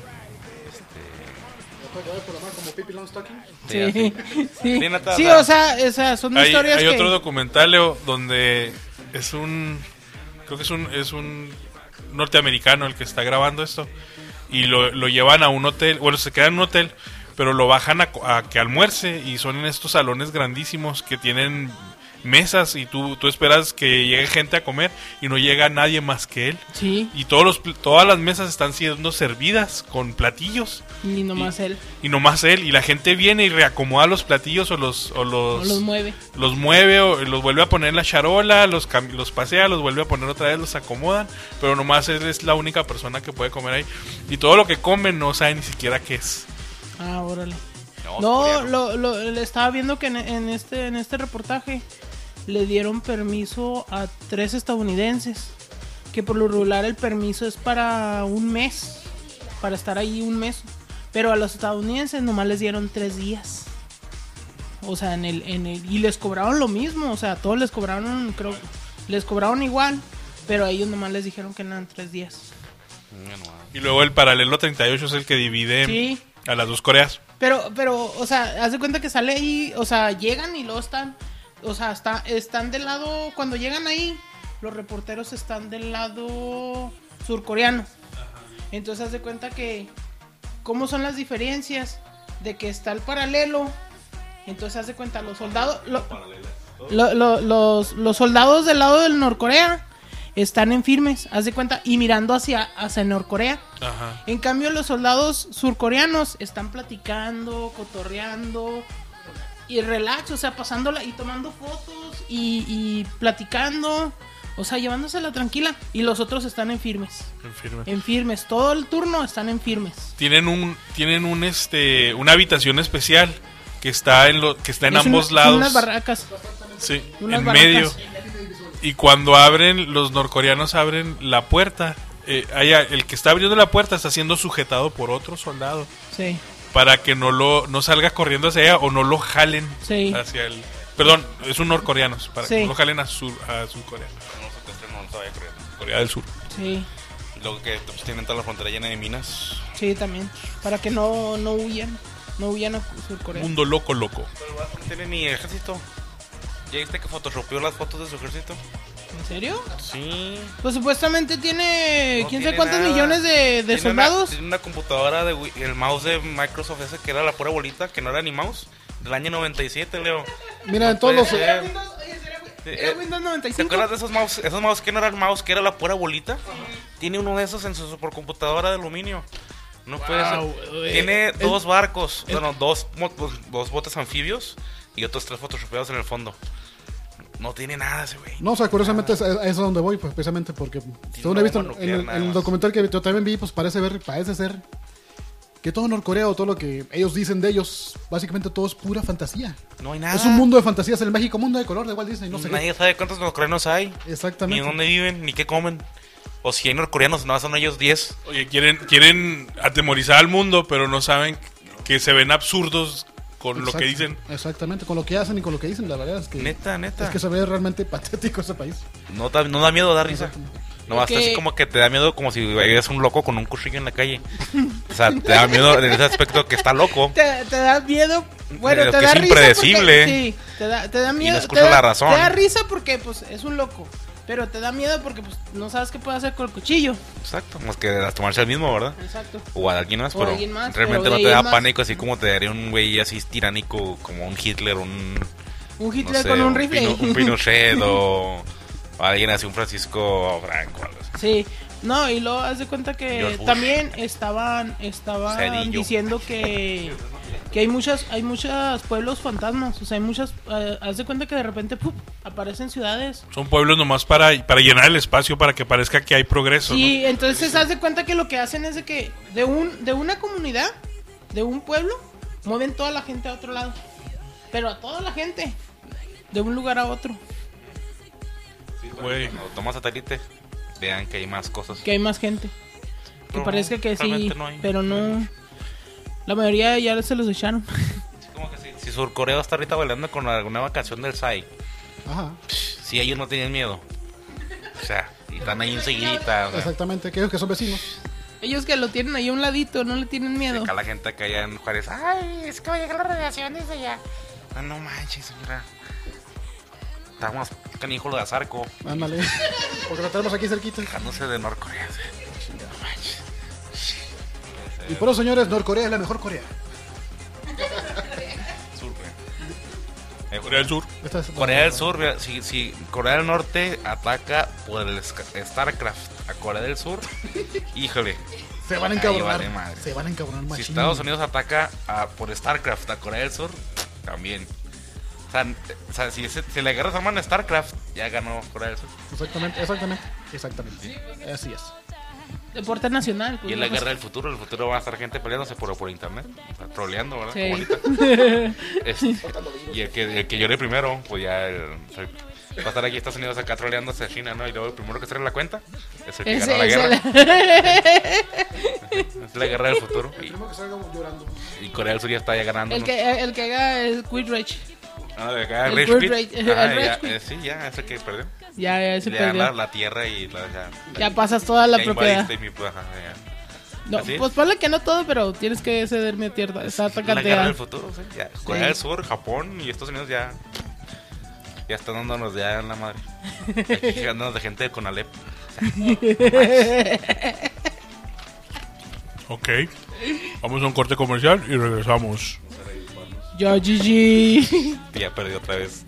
Como Pippi Longstocking. Sí, sí, así. sí, Sí, neta, sí, o sea, o sea, o sea, son Hay, historias hay que... otro documental, Leo, donde es un. Creo que es un, es un norteamericano el que está grabando esto. Y lo, lo llevan a un hotel. Bueno, se queda en un hotel, pero lo bajan a, co- a que almuerce. Y son en estos salones grandísimos que tienen mesas. Y tú, tú esperas que llegue gente a comer. Y no llega nadie más que él. Sí, Y todos los, pl- todas las mesas están siendo servidas con platillos. y nomás él Y nomás él. Y la gente viene y reacomoda los platillos o los. O los, no los mueve. los mueve o los vuelve a poner en la charola, los, cam- los pasea, los vuelve a poner otra vez, los acomodan, pero nomás él es la única persona que puede comer ahí. Y todo lo que comen no sabe ni siquiera qué es. Ah, órale. No, No, coreano. lo, lo, le estaba viendo que en, en este en este reportaje le dieron permiso a tres estadounidenses, que por lo regular el permiso es para un mes, para estar ahí un mes, pero a los estadounidenses nomás les dieron tres días. O sea, en el, en el y les cobraron lo mismo, o sea, a todos les cobraron, creo, les cobraron igual, pero a ellos nomás les dijeron que eran tres días. Y luego el paralelo treinta y ocho es el que divide Sí. a las dos Coreas. Pero, pero, o sea, haz de cuenta que sale ahí, o sea, llegan y luego están, o sea, está, están del lado, cuando llegan ahí, los reporteros están del lado surcoreano. Entonces haz de cuenta que, ¿cómo son las diferencias? De que está el paralelo, entonces haz de cuenta, los soldados, lo- lo- lo- los, los soldados del lado del Norcorea están en firmes, haz de cuenta, y mirando hacia, hacia Norcorea. Ajá. En cambio, los soldados surcoreanos están platicando, cotorreando y relax, o sea, pasándola y tomando fotos y, y platicando, o sea, llevándosela tranquila. Y los otros están en firmes, En firme. en firmes, todo el turno están en firmes. Tienen un, tienen un este, una habitación especial que está en lo, que está en Es ambos una- lados. Unas barracas. Sí, unas en barracas. medio. Y cuando abren, los norcoreanos abren la puerta. Eh, hay a- el que está abriendo la puerta está siendo sujetado por otro soldado Sí, para que no lo no salga corriendo hacia allá o no lo jalen Sí. hacia el. Perdón, es un norcoreano, para que Sí. no lo jalen a sur a Surcorea, No se secuestren, no se vaya corriendo. Corea del Sur. sí, Y luego que pues, tienen toda la frontera llena de minas. sí, también. Para que no, no huyan, no huyan a Surcorea. Mundo loco loco. Pero el vato no tiene ni ejército. ¿Ya viste que photoshopeó las fotos de su ejército? ¿En serio? Sí. Pues supuestamente tiene No quién tiene sabe cuántos nada. millones de, de Tiene soldados. Una, tiene una computadora de Wi- el mouse de Microsoft ese que era la pura bolita, que no era ni mouse, del año noventa y siete, Leo. Mira, en No todos puede los. ser. Era Windows, oye, ¿será Win- era Eh, Windows noventa y ¿Te cinco? acuerdas de esos mouse? Esos mouse que no era el mouse, que era la pura bolita. Tiene uno de esos en su supercomputadora de aluminio. No puede Wow, ser. güey. Tiene Es- dos barcos, bueno, dos, mo- dos, dos botes anfibios y otros tres photoshopeados en el fondo. No tiene nada ese güey. No, o sea, curiosamente es, es, es a donde voy, pues, precisamente porque, según una he visto bomba en, nuclear, el, nada en el más. documental que yo también vi, pues parece ver, parece ser que todo Norcorea o todo lo que ellos dicen de ellos, básicamente todo es pura fantasía. No hay nada. Es un mundo de fantasías, el mágico mundo de color de Walt Disney, no sé Nadie sabe cuántos norcoreanos hay. qué. Ni Exactamente. dónde viven, ni qué comen. O si hay norcoreanos, no son ellos diez. Oye, quieren, quieren atemorizar al mundo, pero no saben que se ven absurdos con lo que Exacto, dicen. Exactamente, con lo que hacen y con lo que dicen, la verdad es que Neta, neta. es que se ve realmente patético ese país. No, da- no da miedo, da risa. No, hasta Porque- así como que te da miedo como si veías un loco con un cuchillo en la calle. O sea, te da miedo en ese aspecto que está loco. Te, te da miedo, bueno, Pero te que da es risa impredecible. porque- sí, te da, te da miedo. no escucha te da, la razón. Te da risa porque pues es un loco, pero te da miedo porque pues no sabes qué puede hacer con el cuchillo. Exacto, más que a tomarse al mismo, ¿verdad? Exacto. O a alguien más, O a pero alguien más, realmente pero no de te ahí da más- pánico así como te daría un güey así tiránico como un Hitler, un... Un no Hitler sé, con un rifle. Pino- un Pinochet o, o alguien así, un Francisco Franco. algo así. Sí, no, y luego haz de cuenta que George Bush. también estaban estaban Cedillo. diciendo que que hay muchas hay muchos pueblos fantasmas, o sea, hay muchas eh, haz de cuenta que de repente ¡puf! Aparecen ciudades. Son pueblos nomás para, para llenar el espacio, para que parezca que hay progreso. Sí, entonces haz de cuenta que lo que hacen es de que de un de una comunidad, de un pueblo, mueven toda la gente a otro lado. Pero a toda la gente de un lugar a otro, ¿no? Güey. Cuando tomas satélite, vean que hay más cosas. que hay más gente. Que Pero parezca no, que sí, realmente no hay. pero no. La mayoría ya se los echaron. Es como que si, si Surcorea está ahorita bailando con alguna nueva canción del Psy, Ajá, si ellos no tienen miedo. O sea, y están ahí enseguidita. O sea, exactamente, que ellos que son vecinos. Ellos que lo tienen ahí a un ladito, no le tienen miedo. acá la gente acá allá en Juárez, ay, es que va a llegar la radiación desde allá. Ah, no manches, señora. Estamos canijo lo de Azarco, Ándale, porque lo tenemos aquí cerquita. dejándose de Norcorea. No manches. Y por eso, señores, Norcorea es la mejor Corea. Sur, güey. Eh, Corea del Sur. Esta es- Corea del Sur, mira, si, si Corea del Norte ataca por el Sc- StarCraft a Corea del Sur, híjole, Se van a ahí encabronar. vale madre. Se van a encabronar Si machín. Estados Unidos ataca a- por StarCraft a Corea del Sur, también. O sea, n- o sea, si, ese- si la guerra se llama StarCraft, ya ganó Corea del Sur. Exactamente, exactamente, exactamente. Así es. Deporte nacional. pues, Y en la no guerra del futuro, el futuro va a estar gente peleándose por, por internet, o sea, troleando, ¿verdad? Sí. Como ahorita. Este, y el que, el que llore primero, pues ya el- soy- va a estar aquí Estados Unidos acá troleándose a China, ¿no? Y luego el primero que cerre la cuenta es el que Ese- gana la ese- guerra. Es la guerra del futuro. Y, Primero que salga llorando. y Corea del Sur ya está ya ganando. El ¿no? que, el que haga el Quit Rage. Ah, de acá, el Rage Good Quit. Rage, el Ah, Rage ya, Quit. eh, sí, ya, es el que perdió. Ya, ya se Le dan la, perdió. la tierra y la, ya, Ya pasas toda la ya propiedad. invadiste mi- ajá, ya. No, así es. pues ponle que no todo, pero tienes que ceder mi tierra. Está La guerra cantidad. del futuro, sí. Ya. Corea del Sur, Japón y Estados Unidos ya. Ya están dándonos ya en la madre. Aquí dándonos de gente con Alep. Ok. Vamos a un corte comercial y regresamos. Ya, G G. Ya perdió otra vez.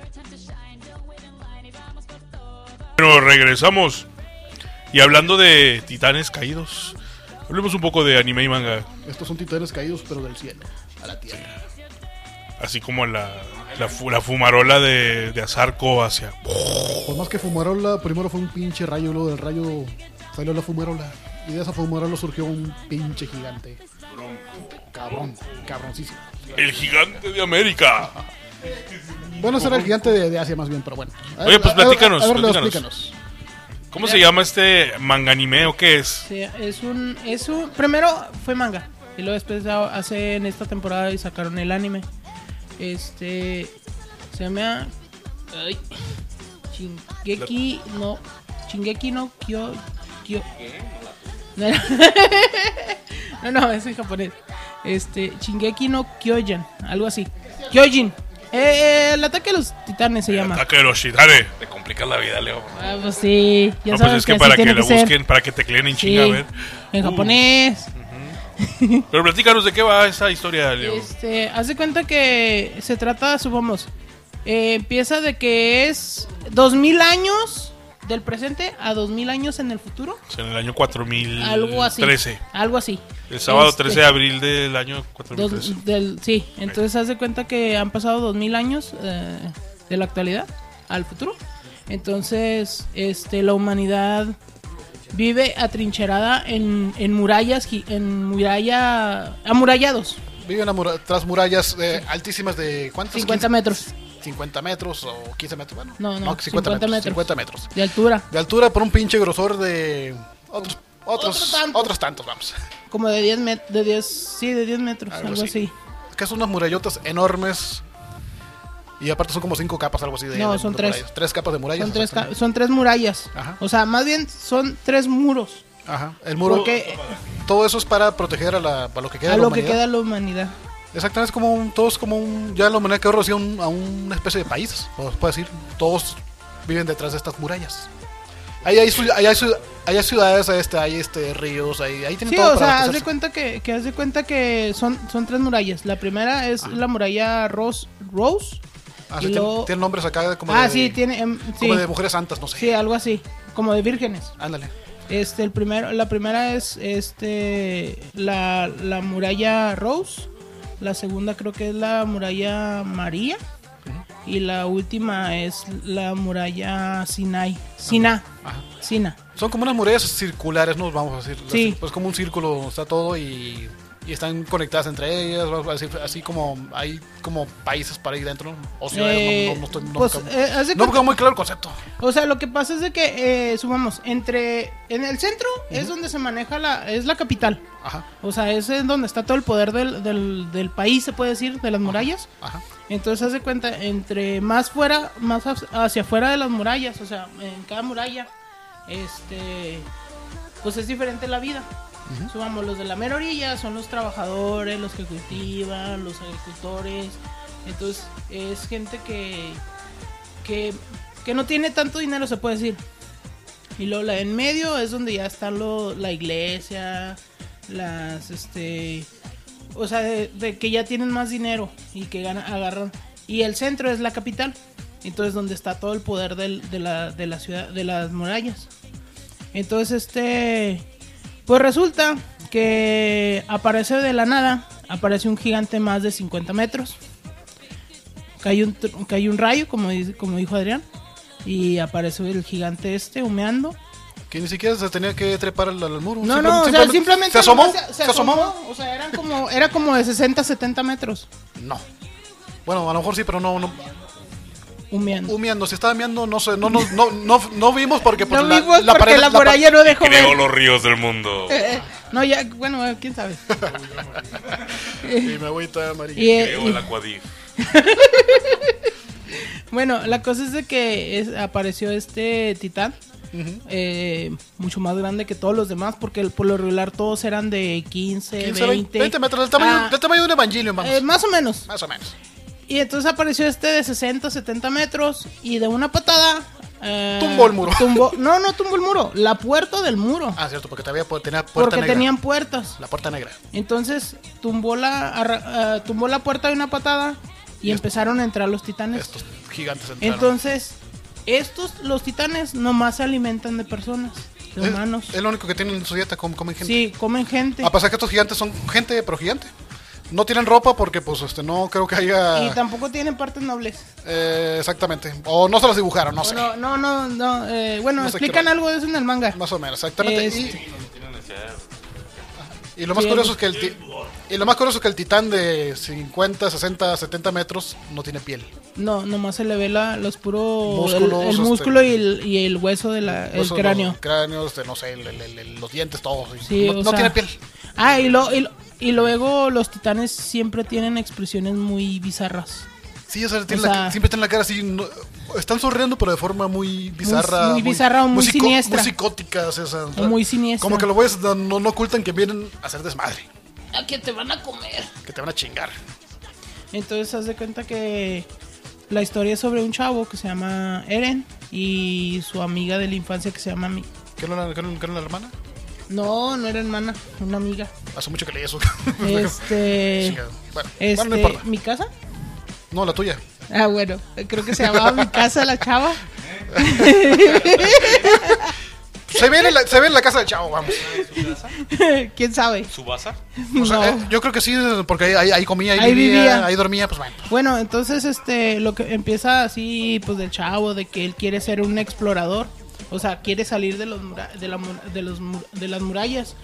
Bueno, regresamos. Y hablando de titanes caídos, hablemos un poco de anime y manga. Estos son titanes caídos, pero del cielo, a la tierra. Así como la, la, fu- la fumarola de, de Azarco hacia... Por más que fumarola, primero fue un pinche rayo, luego del rayo salió la fumarola. Y de esa fumarola surgió un pinche gigante. Cabrón, cabroncísimo. El gigante de América. Bueno, ese era el gigante de, de Asia más bien, pero bueno. A Oye, pues a ver, platícanos, A ver, Leo, platícanos. explícanos. ¿Cómo se llama este manga anime o qué es? Sí, es un, es un. Primero fue manga. Y luego después ya hace en esta temporada y sacaron el anime. Este. Se llama. Ay. Shingeki no. Shingeki no Kyo. Kyo. No, no, no, es en japonés. Este. Shingeki no Kyojin. Algo así. Kyojin. Eh, eh, el ataque de los titanes se llama. Ataque de los titanes. Te complicas la vida, Leo. Ah, pues sí. Ya No, pues sabes es que así para que tiene lo ser. busquen, para que tecleen en Sí, chinga, a ver. en Uh. japonés. Pero platícanos de qué va esa historia, Leo. Este, haz de cuenta que se trata, supongamos, eh, empieza de que es dos mil años del presente a dos mil años en el futuro. O sea, en el año cuatro mil trece. Algo así. Algo así. El sábado Este, trece de abril del año cuatro mil trece. dos- del, sí, entonces haz de cuenta que han pasado dos mil años eh, de la actualidad. al futuro. Entonces, este, la humanidad vive atrincherada en, en murallas, gi- en muralla, amurallados, Viven a mura- tras murallas eh, altísimas de ¿cuántos? cincuenta quince metros cincuenta metros o quince metros. Bueno, No, no, cincuenta, cincuenta metros, metros. cincuenta metros. de altura, De altura por un pinche grosor de otros otros Otro tanto. otros tantos, vamos. como de diez met- de diez, sí, de diez metros, Algo algo, así. así. Que son unas murallotas enormes. Y aparte son como cinco capas, algo así de No, de- son de tres. murallas. Tres capas de murallas. Son tres, ca- exactamente. son tres murallas. Ajá. O sea, más bien son tres muros. Ajá. El muro. Porque Todo eso es para proteger a, la, a lo que queda a de la lo que humanidad. queda la humanidad. Exactamente, es como un, todo es como un, ya la humanidad quedó reducida a, un- a una especie de país, o se puede decir, todos viven detrás de estas murallas. Ahí hay, ciu- ahí hay, ciu- ahí hay ciudades, ahí este, hay este, ríos, ahí, ahí tienen Sí, todo o para sea, haz de abastecerse. cuenta que, que haz de cuenta que son, son tres murallas. La primera es la muralla Rose, Rose. Ah, y sí, tienen- luego- tienen nombres acá de- como Ah, de, sí, tiene, em, sí, como de mujeres santas, no sé. sí, algo así, como de vírgenes. Ándale. Este, el primero, la primera es este la, la muralla Rose, la segunda creo que es la muralla María y la última es la muralla Sinai, Sina, Ajá. Sina. Son como unas murallas circulares, ¿no? Vamos a decir. Sí. Así, pues como un círculo está todo y, y están conectadas entre ellas, vamos a decir, así como hay como países para ir dentro, ¿no? O ciudades, Eh, no, no, no estoy, no, pues, me queda- eh, haz de no me cuenta- queda muy claro el concepto. O sea, lo que pasa es de que, eh, sumamos, entre, en el centro es donde se maneja la, es la capital. Ajá, O sea, es en donde está todo el poder del, del, del país, se puede decir, de las murallas. ajá. Entonces, haz de cuenta, entre más fuera, más hacia- hacia afuera de las murallas, o sea, en cada muralla, este, pues es diferente la vida. Sumamos, los de la mera orilla son los trabajadores, los que cultivan, los agricultores. Entonces, es gente que, que, que no tiene tanto dinero, se puede decir. Y luego la de en medio es donde ya está lo, la iglesia, las, este, o sea, de, de que ya tienen más dinero y que gana, agarran. Y el centro es la capital, entonces donde está todo el poder del, de, la, de la ciudad, de las murallas. Entonces, este, pues resulta que aparece de la nada, aparece un gigante más de cincuenta metros. Cae un, tr- cae un rayo, como, dice- como dijo Adrián, y aparece el gigante este humeando. Que ni siquiera se tenía que trepar al, al muro. No, Simple- no, o sea, simplemente se asomó. nomás se, Se, se asomó. asomó. O sea, eran como, era como de sesenta, setenta metros No. Bueno, a lo mejor sí, pero no. no humeando. humeando, si estaba humeando, no sé. No, no, no, no, no vimos porque pues, No la, vimos la porque pared. la la muralla no dejó Creó ver. los ríos del mundo. Eh, eh, no, ya, bueno, eh, quién sabe. pa- y me voy toda amarilla. Y, eh, Creó y- el Aquadif. bueno, la cosa es de que es- apareció este titán. eh, mucho más grande que todos los demás, porque el- por lo regular todos eran de quince, quince, veinte, veinte metros, del tamaño, ah, del tamaño de un Evangelion, vamos. eh, más o menos. Más o menos. Y entonces apareció este de sesenta, setenta metros y de una patada eh, Tumbó el muro. tumbó- no, no tumbó el muro, la puerta del muro. Ah, cierto, porque todavía po- tenía puerta porque negra. tenían puertas. La puerta negra. Entonces tumbó la arra- eh, tumbó la puerta de una patada y, Y empezaron a entrar los titanes. Estos gigantes entraron. Entonces, estos, los titanes, nomás se alimentan de personas, de es, humanos. es lo único que tienen en su dieta, com- comen gente. Sí, comen gente. A pesar que estos gigantes son gente, pero gigante. No tienen ropa porque, pues, este, no creo que haya... Y tampoco tienen partes nobles. Eh, exactamente. O no se las dibujaron, no sé. No, no, no, no, eh, bueno, No sé explican qué- algo de eso en el manga. Más o menos, exactamente. Este- Y, y lo más Sí, curioso algo- es que el ti- y lo más curioso es que el titán de cincuenta, sesenta, setenta metros no tiene piel. No, nomás se le ve la, los puros... Músculos, el, el este- músculo y el, y el hueso del Huesos, cráneo. Los cráneos, este, no sé, el- el- el- los dientes, todos. Sí, no o no sea- tiene piel. Ah, y, lo, y, lo- y luego los titanes siempre tienen expresiones muy bizarras. Sí, o sea, tiene O la- sea- siempre tienen la cara así. no- están sonriendo, pero de forma muy bizarra. muy bizarra o muy psico- siniestra. Muy psicótica. O sea, O muy siniestra. Como que los güeyes no, no, no ocultan que vienen a hacer desmadre. A que te van a comer. Que te van a chingar. Entonces, haz de cuenta que la historia es sobre un chavo que se llama Eren y su amiga de la infancia que se llama Mi. ¿Qué no era, qué no- qué no era la hermana? No, no era hermana, una amiga. Hace mucho que leí eso. Este. Chingado. Bueno, este bueno, no importa. ¿Mi casa? No, la tuya. Ah, bueno, creo que se llamaba Mi casa la chava. Se Se ve, en la, se ve en la casa del chavo, vamos. ¿Quién sabe? ¿Subasa? O sea, No. eh, yo creo que sí, porque ahí, ahí, ahí comía, ahí, Ahí vivía, vivía. ahí dormía, pues bueno. Bueno, entonces este lo que empieza así pues del chavo de que él quiere ser un explorador, o sea, quiere salir de los mura- de, la, mu- de los mu- de las murallas.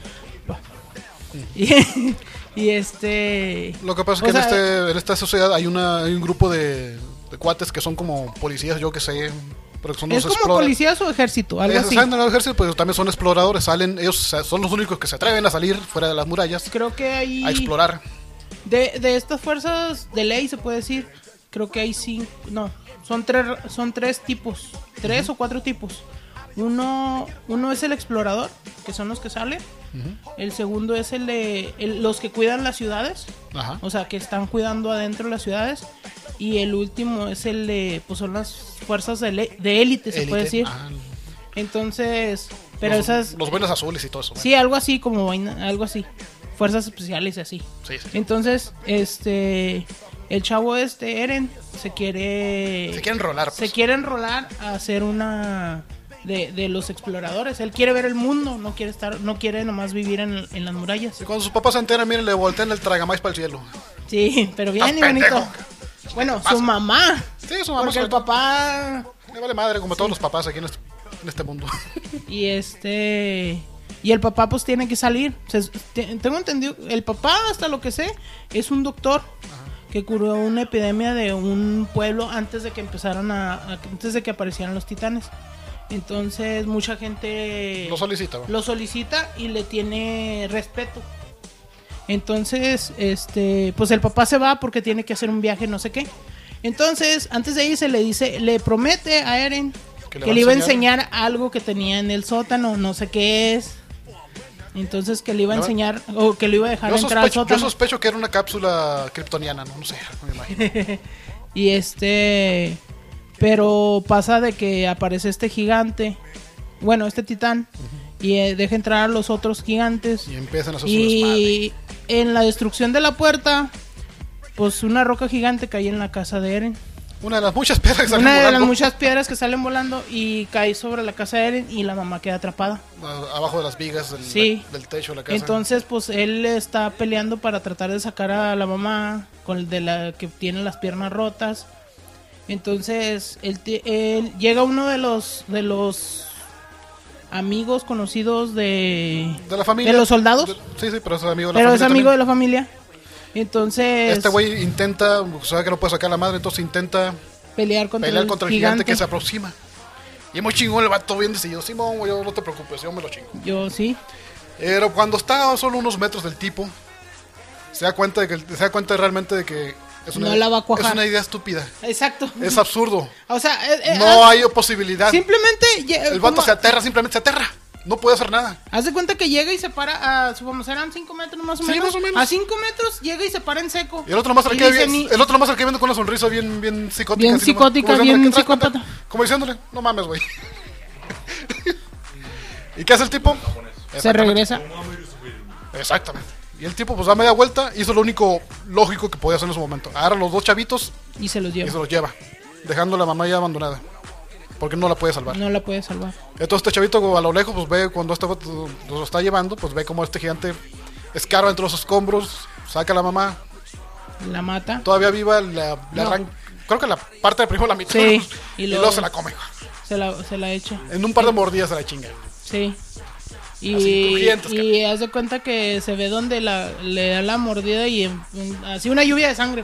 Y, y este Lo que pasa o es que sea, en, este, en esta sociedad hay, una, hay un grupo de, de cuates que son como policías, yo que sé. Pero que son es los como explora- policías o ejército, algo Eh, así. salen del ejército, pero también son exploradores. Salen, ellos son los únicos que se atreven a salir fuera de las murallas Creo que hay a explorar. de, de estas fuerzas de ley se puede decir, creo que hay cinco, no, son tres son tres tipos, tres o cuatro tipos. Uno uno es el explorador, que son los que salen. El segundo es el de el- los que cuidan las ciudades, Ajá. o sea, que están cuidando adentro de las ciudades. Y el último es el de, pues son las fuerzas de le- de élite, se Élite. puede decir. Ah, Entonces, pero los, esas, los buenos azules y todo eso. sí, algo así como vaina- algo así, fuerzas especiales y así. Sí, sí. Entonces, este, el chavo este, Eren, se quiere... Se quieren rolar, Se pues. quiere enrolar a hacer una... De, de los exploradores. Él quiere ver el mundo, no quiere estar, no quiere nomás vivir en, en las murallas. Y cuando sus papás se enteran, miren, le voltean el tragamáis para el cielo. Sí, pero bien y Estás bonito. pendejo. Bueno, pasa? su mamá. Sí, su mamá Porque el sobre todo. papá... Le vale madre, como todos los papás aquí en este, en este mundo. Y este... Y el papá pues tiene que salir. Se- te- tengo entendido, el papá, hasta lo que sé, es un doctor que curó una epidemia de un pueblo antes de que empezaran a... a- antes de que aparecieran los titanes. Entonces mucha gente Lo solicita, ¿va? lo solicita y le tiene respeto. Entonces, este, pues el papá se va porque tiene que hacer un viaje, no sé qué. Entonces, antes de irse le dice, le promete a Eren que le, iba a enseñar algo que tenía en el sótano, no sé qué es. Entonces que le iba a Le va- enseñar o que le iba a dejar Yo entrar al sospecho, yo sótano. sospecho que era una cápsula kryptoniana, no, no sé, me imagino. Y este, pero pasa de que aparece este gigante, bueno, este titán, y eh, deja entrar a los otros gigantes. Y empiezan a hacer su desmadre. Y en la destrucción de la puerta, pues una roca gigante cae en la casa de Eren. Una de las muchas piedras que salen Una de las volando muchas piedras que salen volando y cae sobre la casa de Eren y la mamá queda atrapada. a- abajo de las vigas del, Sí. del techo de la casa. Entonces, pues él está peleando para tratar de sacar a la mamá con el de la que tiene las piernas rotas. Entonces, él, ti- él- llega uno de los de los amigos conocidos de de la familia. de los soldados, De- sí, sí, pero es amigo de la pero familia. es amigo de también. la familia. Entonces, Este güey intenta, sabe que no puede sacar a la madre, entonces intenta pelear contra pelear el contra el gigante. gigante que se aproxima. Y es muy chingón el vato, bien decidido. Simón, güey, no te preocupes, yo me lo chingo. Yo sí. Pero cuando está a solo unos metros del tipo, se da cuenta de que se da cuenta realmente de que es una, No la va a cuajar. es una idea estúpida. Exacto. Es absurdo. O sea, eh, eh, No haz- hay posibilidad. simplemente lle- El vato como- se aterra, simplemente se aterra. No puede hacer nada. Haz de cuenta que llega y se para a, supongamos, eran cinco metros más o Sí, menos. más o menos. A cinco metros llega y se para en seco. Y el otro más se le Y queda dice, bien, ni- el otro más se le queda viendo con una sonrisa bien, bien psicótica. Bien así nomás, psicótica, como diciéndole, bien ¿qué te das cuenta? psicópata. Como diciéndole, no mames, güey. ¿Y qué hace el tipo? Se Exactamente. regresa. Exactamente. Y el tipo pues da media vuelta, hizo lo único lógico que podía hacer en ese momento. Agarra a los dos chavitos Y se los y se lleva. los lleva, dejando a la mamá ya abandonada. Porque no la puede salvar. No la puede salvar. Entonces este chavito a lo lejos pues ve cuando este vato lo está llevando, pues ve como este gigante escarba entre los escombros, saca a la mamá, La mata. todavía viva, la, la No. arranca, creo que la parte de primero la mitad, Sí, y, y luego luego- se la come. Se la, se la echa. En un par de mordidas se la chinga. Sí. Y, Así, crujientes, y haz de cuenta que se ve donde la, le da la mordida y en- en- así una lluvia de sangre.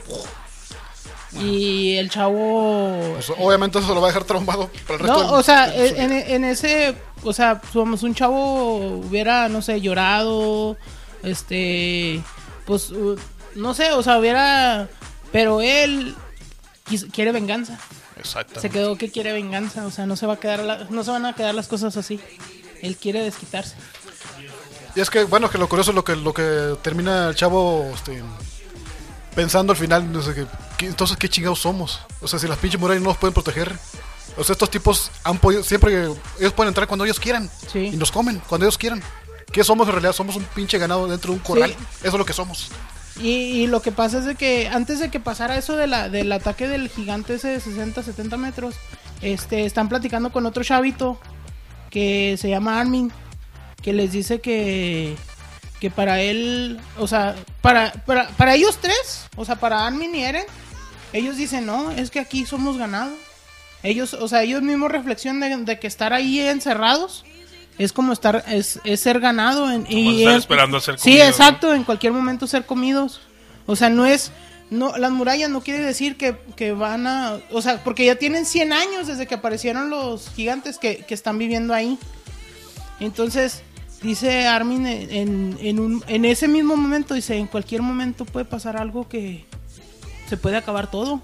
Y el chavo... Pues, obviamente eso se lo va a dejar traumado para el resto No, del- o sea, de su en, vida. en ese, o sea, somos un chavo hubiera, no sé, llorado, este, pues, uh, no sé, o sea, hubiera, pero él quis- quiere venganza, Exactamente. se quedó que quiere venganza, o sea, no se va a quedar, la- no se van a quedar las cosas así, él quiere desquitarse. Y es que, bueno, que lo curioso es lo que, lo que termina el chavo este, pensando al final, no sé, que, que- entonces, ¿qué chingados somos? O sea, si las pinches murallas no nos pueden proteger. O sea, estos tipos han podido, siempre, ellos pueden entrar cuando ellos quieran. Sí. Y nos comen cuando ellos quieran. ¿Qué somos en realidad? Somos un pinche ganado dentro de un corral. Sí. Eso es lo que somos. Y, y lo que pasa es de que antes de que pasara eso de la, del ataque del gigante ese de sesenta, setenta metros, este, están platicando con otro chavito que se llama Armin, que les dice que que para él, o sea, para, para, para ellos tres, o sea, para Armin y Eren, ellos dicen, no, es que aquí somos ganado. Ellos, o sea, ellos mismos reflexionan de, de que estar ahí encerrados es como estar, es, es ser ganado. En, y estar es, esperando a ser sí, comidos, exacto, ¿no? En cualquier momento ser comidos. O sea, no es, no, las murallas no quiere decir que, que van a, o sea, porque ya tienen cien años desde que aparecieron los gigantes que, que están viviendo ahí. Entonces, dice Armin en, en, en, un, en ese mismo momento, dice, en cualquier momento puede pasar algo que se puede acabar todo.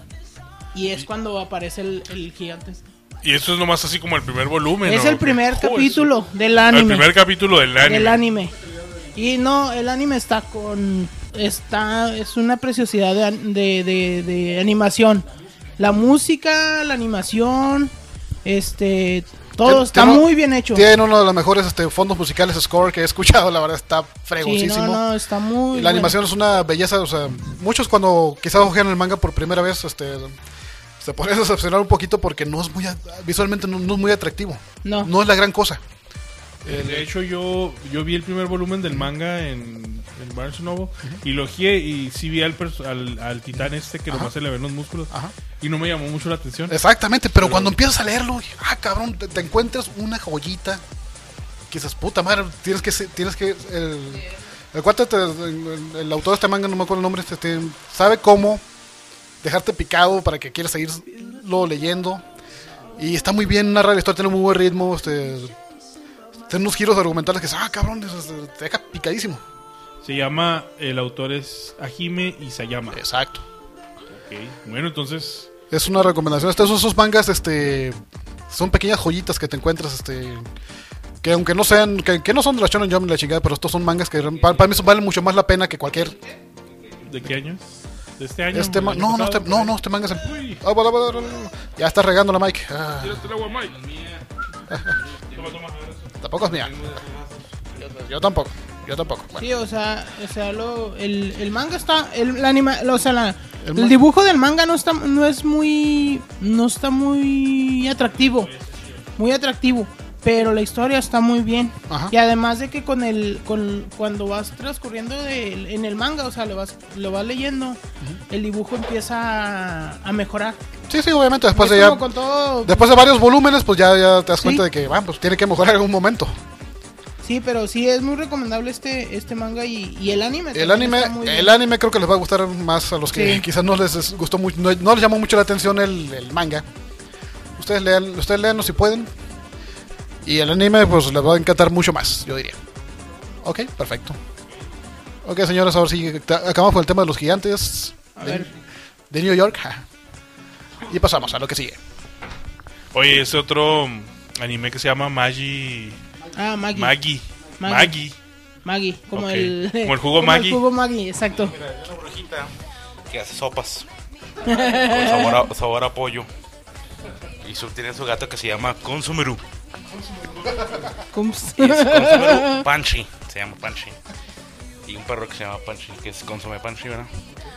Y es cuando aparece el, el gigante. Y eso es nomás así como el primer volumen. Es ¿no? el primer Joder, capítulo eso. del anime. El primer capítulo del anime. Del anime. Y no, el anime está con... está Es una preciosidad de, de, de, de animación. La música, la animación, este... todo está tiene, muy bien hecho. Tiene uno de los mejores este, fondos musicales score que he escuchado, la verdad está fregosísimo. Sí, no, no, está muy y la bueno. animación es una belleza, o sea, muchos cuando quizás ojean el manga por primera vez, este, se ponen a decepcionar un poquito porque no es muy, visualmente no, no es muy atractivo. No. No es la gran cosa. De hecho, yo yo vi el primer volumen del manga en, en Barnes Noble uh-huh. y lo ojeé y sí vi al, al, al titán este que Ajá. nomás se le ven los músculos. Ajá. Y no me llamó mucho la atención. Exactamente, pero, pero cuando empiezas a leerlo, ah, cabrón, te, te encuentras una joyita que dices, puta madre, tienes que, tienes que, el, el cuate, te, el, el autor de este manga, no me acuerdo el nombre, este, sabe cómo dejarte picado para que quieras seguirlo leyendo. Y está muy bien, narra la historia, tiene muy buen ritmo, este, tiene unos giros argumentales que, ah, cabrón, te deja picadísimo. Se llama, el autor es Hajime Isayama. Exacto. Okay. Bueno, entonces... es una recomendación. Estos esos mangas, este, son pequeñas joyitas que te encuentras, este, que aunque no sean, que, que no son de la Shonen Jump ni la chingada, pero estos son mangas que para, para mí valen mucho más la pena que cualquier. ¿De qué año? ¿De este año? Este ma- no, no, este, no, no, este manga es el... ah, bla, bla, bla, bla. Ya está regando la Mike. Ah. Tírate el agua, Mike. Toma, toma. Tampoco es mía. Yo, yo tampoco. Yo tampoco. Bueno. Sí, o sea, o sea, lo, el, el manga está, el, la anima, o sea, la, El el, ma- dibujo del manga no está, no es muy, no está muy atractivo, muy atractivo, pero la historia está muy bien. Ajá. Y además de que con el, con cuando vas transcurriendo de, en el manga, o sea, lo vas, lo vas leyendo, uh-huh. el dibujo empieza a, a mejorar. Sí, sí, obviamente después Es de ya, como con todo, después de varios volúmenes, pues ya, ya te das Sí. cuenta de que, bueno, pues tiene que mejorar en algún momento. sí, pero sí es muy recomendable este, este manga y, y el anime. El también anime, está muy bien. el anime creo que les va a gustar más a los que Sí. quizás no les gustó mucho, no, no les llamó mucho la atención el, el manga. Ustedes lean, ustedes leanlo si pueden. Y el anime pues les va a encantar mucho más, yo diría. Ok, perfecto. Ok, señores, ahora sí acabamos con el tema de los gigantes A de, ver. de New York. Y pasamos a lo que sigue. Oye, ese otro anime que se llama Magi... Ah, Maggie. Maggie. Maggie. Maggie. Maggie, como Ok. el Como el jugo como Maggi. El jugo Maggi, exacto. Una brujita que hace sopas con sabor a, sabor a pollo. Y su, tiene su gato que se llama Consumeru. ¿Cómo Y es Consumeru Panchi. Se llama Panchi. Y un perro que se llama Panchi, que es Consume Panchi, ¿verdad?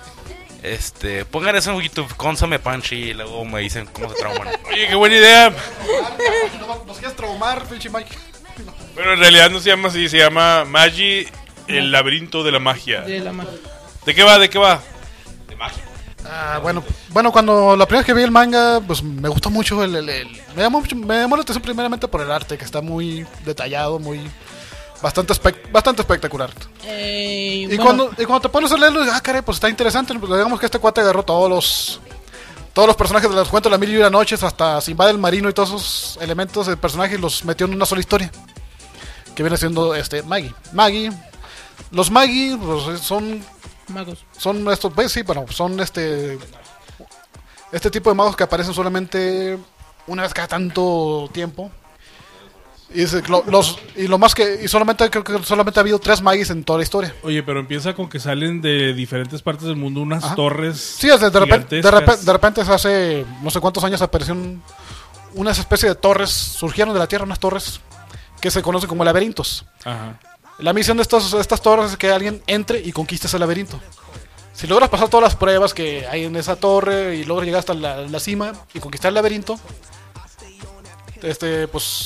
Este, pongan eso en YouTube, Consume Panchi, y luego me dicen cómo se trauman. Oye, qué buena idea. Nos quieres traumar, pinche Mike. Pero en realidad no se llama así, se llama Magi, el laberinto de la magia. de la magia. ¿De qué va? ¿De qué va? De mágico. Ah, bueno, bueno, cuando la primera vez que vi el manga, pues me gustó mucho el, el- el- me llamó mucho, me llamó la atención primeramente por el arte, que está muy detallado, muy bastante espec- bastante espectacular. Eh, Y bueno, cuando y cuando te pones a leerlo, ah, caray, pues está interesante. Pues digamos que este cuate agarró todos los todos los personajes de los cuentos de la mil y una noches, hasta Sinbad el marino y todos esos elementos de personajes los metió en una sola historia, que viene siendo este Maggie. Maggie, los Maggie pues, son magos. son estos, pues sí, bueno, son este este tipo de magos que aparecen solamente una vez cada tanto tiempo. Y, es, lo, los, y lo más que y solamente creo que solamente ha habido tres magis en toda la historia. Oye, pero empieza con que salen de diferentes partes del mundo unas Ajá. torres. Sí, de, de, repente, de, gigantescas. repente, de repente hace no sé cuántos años aparecieron unas especies de torres, surgieron de la tierra unas torres que se conocen como laberintos. Ajá. La misión de estos, estas torres es que alguien entre y conquiste ese laberinto. Si logras pasar todas las pruebas que hay en esa torre y logras llegar hasta la, la cima y conquistar el laberinto, este, pues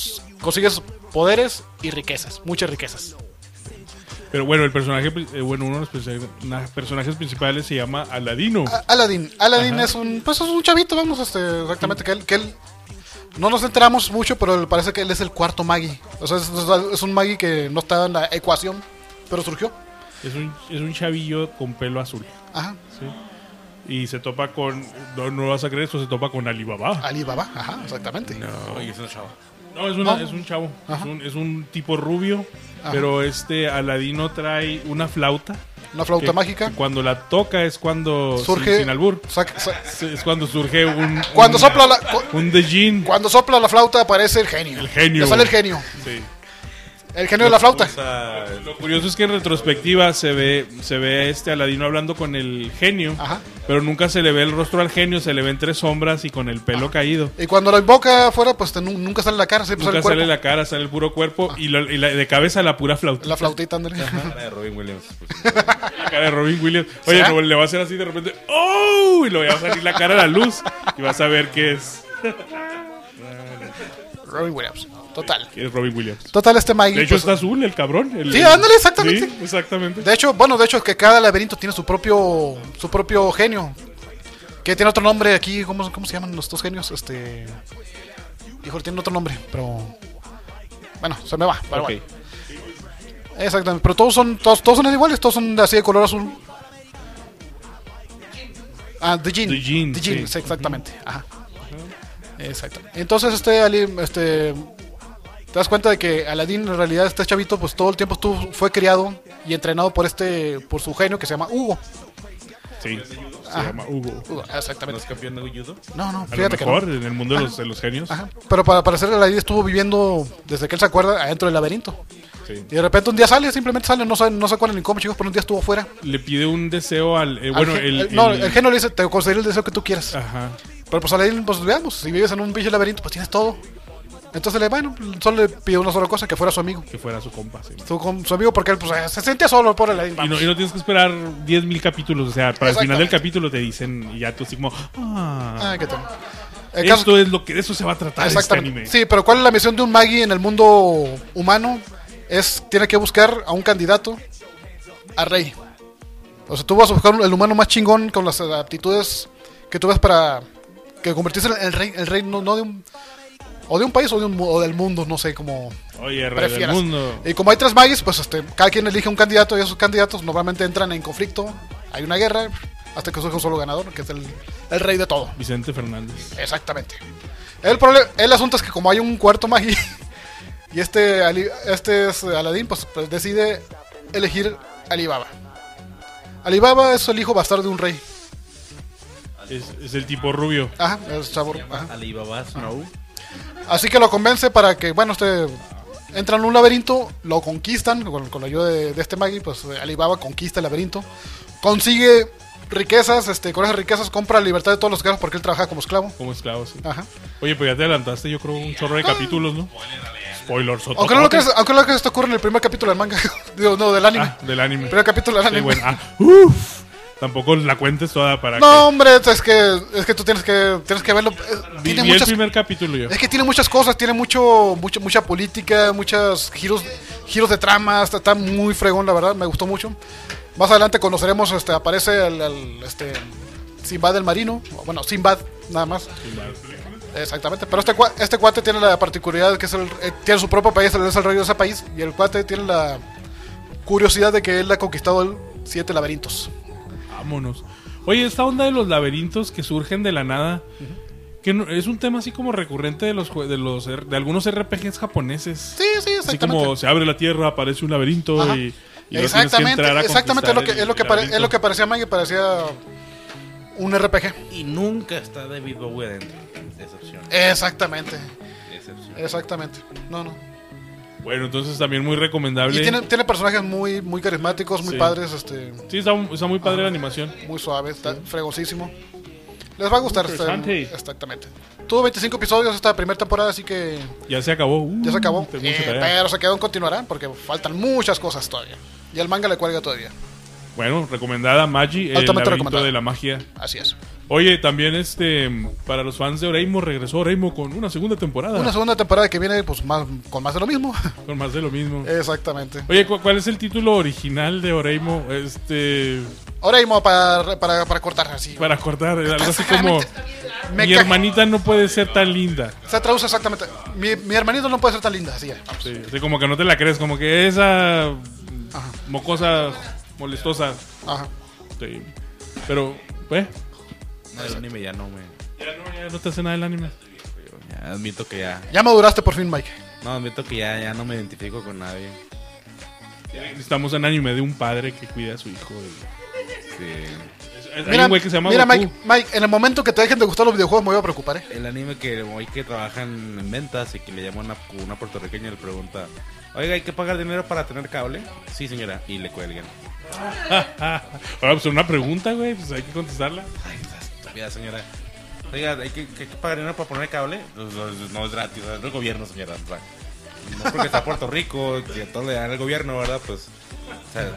consigues poderes y riquezas, muchas riquezas. Pero bueno, el personaje, pri- eh, bueno, uno de los perso- na- personajes principales se llama Aladino. A- Aladdin, Aladdin Ajá. es un, pues es un chavito, vamos, este, exactamente, que él, que él, no nos enteramos mucho, pero parece que él es el cuarto Magi. O sea, es, es un Magi que no estaba en la ecuación, pero surgió. Es un, es un chavillo con pelo azul. Ajá, ¿sí? Y se topa con, no, no vas a creer esto, se topa con Alibaba. Alibaba, ajá, exactamente. Oye, es un chavo. No, es, una, No. es un chavo. Es Ajá. un, es un tipo rubio. Ajá. Pero este Aladino trae una flauta. Una flauta que- mágica. que cuando la toca es cuando. Surge, Sin, sin albur. saca- sa- Es cuando surge un. cuando un- sopla la, cu- Un Dejin. cuando sopla la flauta aparece el genio. El genio. Le sale el genio. Sí. El genio de la flauta. Lo curioso es que en retrospectiva se ve se ve a este Aladino hablando con el genio, Ajá. pero nunca se le ve el rostro al genio, se le ven tres sombras y con el pelo caído. Y cuando lo invoca afuera, pues te- nu- nunca sale la cara, siempre sale Nunca el cuerpo. sale la cara, sale el puro cuerpo y, la- y la- de cabeza la pura flauta. La flautita, ándale. Cara de Robin Williams. pues. La cara de Robin Williams. Oye, ¿Será? no, le va a hacer así de repente. ¡Oh! Y le va a salir la cara a la luz y vas a ver qué es, Robin Williams. Total. qué es Robin Williams. Total, este Magi. De hecho pues, está azul el cabrón. el- Sí, ándale, exactamente. Sí, exactamente. de hecho, bueno, de hecho, que cada laberinto tiene su propio su propio genio. Que tiene otro nombre aquí. ¿Cómo, cómo se llaman los dos genios? Este. Híjole, tiene otro nombre, pero. Bueno, se me va. Pero Ok. bueno. Exactamente. Pero todos son todos, todos son iguales, todos son así de color azul. Ah, The Jinn. The Jinn, The Jinn, sí. sí, exactamente. Ajá. Exacto. Entonces, este Ali, este. Te das cuenta de que Aladdin, en realidad, este chavito, pues todo el tiempo estuvo, fue criado y entrenado por este, por su genio que se llama Hugo. Sí, se Ajá. llama Hugo. Hugo, ¿No exactamente. es campeón de judo? No, no, A lo fíjate que mejor no. en el mundo de los, de los genios. Ajá. Pero para parecer Aladdin estuvo viviendo desde que él se acuerda adentro del laberinto. Sí. Y de repente un día sale, simplemente sale, no sé, no sé cuál es ni cómo, chicos, pero un día estuvo fuera. Le pide un deseo al. eh, Al bueno, gen- el, el- no, el- el genio le dice, te concederé el deseo que tú quieras. Ajá. Pero pues Aladdin, pues veamos, si vives en un pinche laberinto, pues tienes todo. Entonces le, bueno, solo le pidió una sola cosa, que fuera su amigo. Que fuera su compa. Sí. Su, con- su amigo, porque él pues eh, se sentía solo por Aladdin. Y no, vamos. y no tienes que esperar diez mil capítulos. O sea, para el final del Exactamente. capítulo te dicen. Y ya tú así como. Ah, Ah, ¿qué tal? El caso- esto es lo que de eso se va a tratar este Exactamente. anime. Sí, pero ¿cuál es la misión de un Magi en el mundo humano? Es, tiene que buscar a un candidato a rey. O sea, tú vas a buscar el humano más chingón con las aptitudes que tú ves para que convertirse en el rey, el rey no, no de un o de un país o, de un, mu- o del mundo, no sé cómo Oye, rey del prefieras. mundo. Y como hay tres Magis, pues este, cada quien elige un candidato y esos candidatos normalmente entran en conflicto. Hay una guerra hasta que surge un solo ganador, que es el, el rey de todo. Vicente Fernández. Exactamente. El, prole- el asunto es que como hay un cuarto Magi y este, Ali- este es Aladdin, pues, pues decide elegir Alibaba. Alibaba es el hijo bastardo de un rey. Es, es el tipo rubio. Ajá, es chavo. Ajá. Alibaba Snow. Así que lo convence para que, bueno, este entran en un laberinto, lo conquistan con, con la ayuda de, de este Magi, pues Alibaba conquista el laberinto, consigue riquezas, este, con esas riquezas compra la libertad de todos los esclavos porque él trabaja como esclavo. Como esclavo, sí. Ajá. Oye, pues ya te adelantaste, yo creo, un chorro de capítulos, ¿no? Spoilers. Aunque no lo que aunque no lo que esto ocurre en el primer capítulo del manga, digo, no, del anime. Ah, del anime. El primer capítulo del Sí, anime. bueno. Ah, uf. Tampoco la cuentes toda para No, hombre, es que es que tú tienes que tienes que verlo. eh, que... Vi, Tiene vi el muchas, primer capítulo yo. es que tiene muchas cosas, tiene mucho, mucho mucha política, muchos giros giros de trama, está, está muy fregón, la verdad, me gustó mucho. Más adelante conoceremos, este, aparece el, el, este Sinbad el marino, bueno, Sinbad nada más. Exactamente, pero este cua- este cuate tiene la particularidad que es el, eh, tiene su propio país, él es el rey de ese país y el cuate tiene la curiosidad de que él ha conquistado el siete laberintos. Vámonos. Oye, esta onda de los laberintos que surgen de la nada, que no- es un tema así como recurrente de los jue- de los R- de algunos R P Gs japoneses. Sí, sí, Así exactamente. como se abre la tierra, aparece un laberinto Ajá. y, y luego tienes que Exactamente, entrar a exactamente es lo que conquistar es lo que el pare- es lo laberinto. que parecía Maggie, parecía un R P G. Y nunca está David Bowie adentro. Decepción. Exactamente, Decepción. exactamente. No, no. Bueno, entonces también muy recomendable. Y tiene, tiene personajes muy muy carismáticos, muy Sí. padres, este, Sí, está, está muy padre la animación. muy suaves, está fregosísimo. Les va a gustar, este, Interesante. exactamente. Tuvo veinticinco episodios esta primera temporada, así que Ya se acabó. Uh, ya se acabó. tengo mucha Eh, tarea. pero se quedó en continuará porque faltan muchas cosas todavía. Y el manga le cuelga todavía. Bueno, recomendada Magi, el Altamente laberinto recomendada. de la magia. Así es. Oye, también este para los fans de Oreimo regresó Oreimo con una segunda temporada. Una segunda temporada que viene pues más con más de lo mismo. Con más de lo mismo. Exactamente. Oye, ¿cu- ¿cuál es el título original de Oreimo? Este Oreimo para, para, para cortar así. para cortar, algo así como Me mi ca- hermanita no puede ser tan linda. Se traduce exactamente. Mi, mi hermanito no puede ser tan linda, así ya. Sí, así como que no te la crees, como que esa Ajá. mocosa molestosa. Ajá. Sí. Pero, ¿eh? No, el anime ya no me. Ya no, ya no te hace nada el anime. Ya admito que ya. Ya maduraste por fin, Mike. No, admito que ya, ya no me identifico con nadie. Estamos en anime de un padre que cuida a su hijo. Sí. Hay Mira, un güey que se llama mira Goku. Mike, Mike, en el momento que te dejen de gustar los videojuegos me voy a preocupar, ¿eh? El anime que hoy que trabajan en ventas y que le llama una, una puertorriqueña y le pregunta: oiga, ¿hay que pagar dinero para tener cable? Sí, señora. Y le cuelgan. Ahora, pues una pregunta, güey, pues hay que contestarla. Ay, esa estúpida señora. Oiga, ¿hay que, que, que pagar dinero para poner cable? Pues, no, no es gratis, es del gobierno, señora. O sea, no porque está Puerto Rico, que todo le dan al gobierno, ¿verdad? Pues, o sea,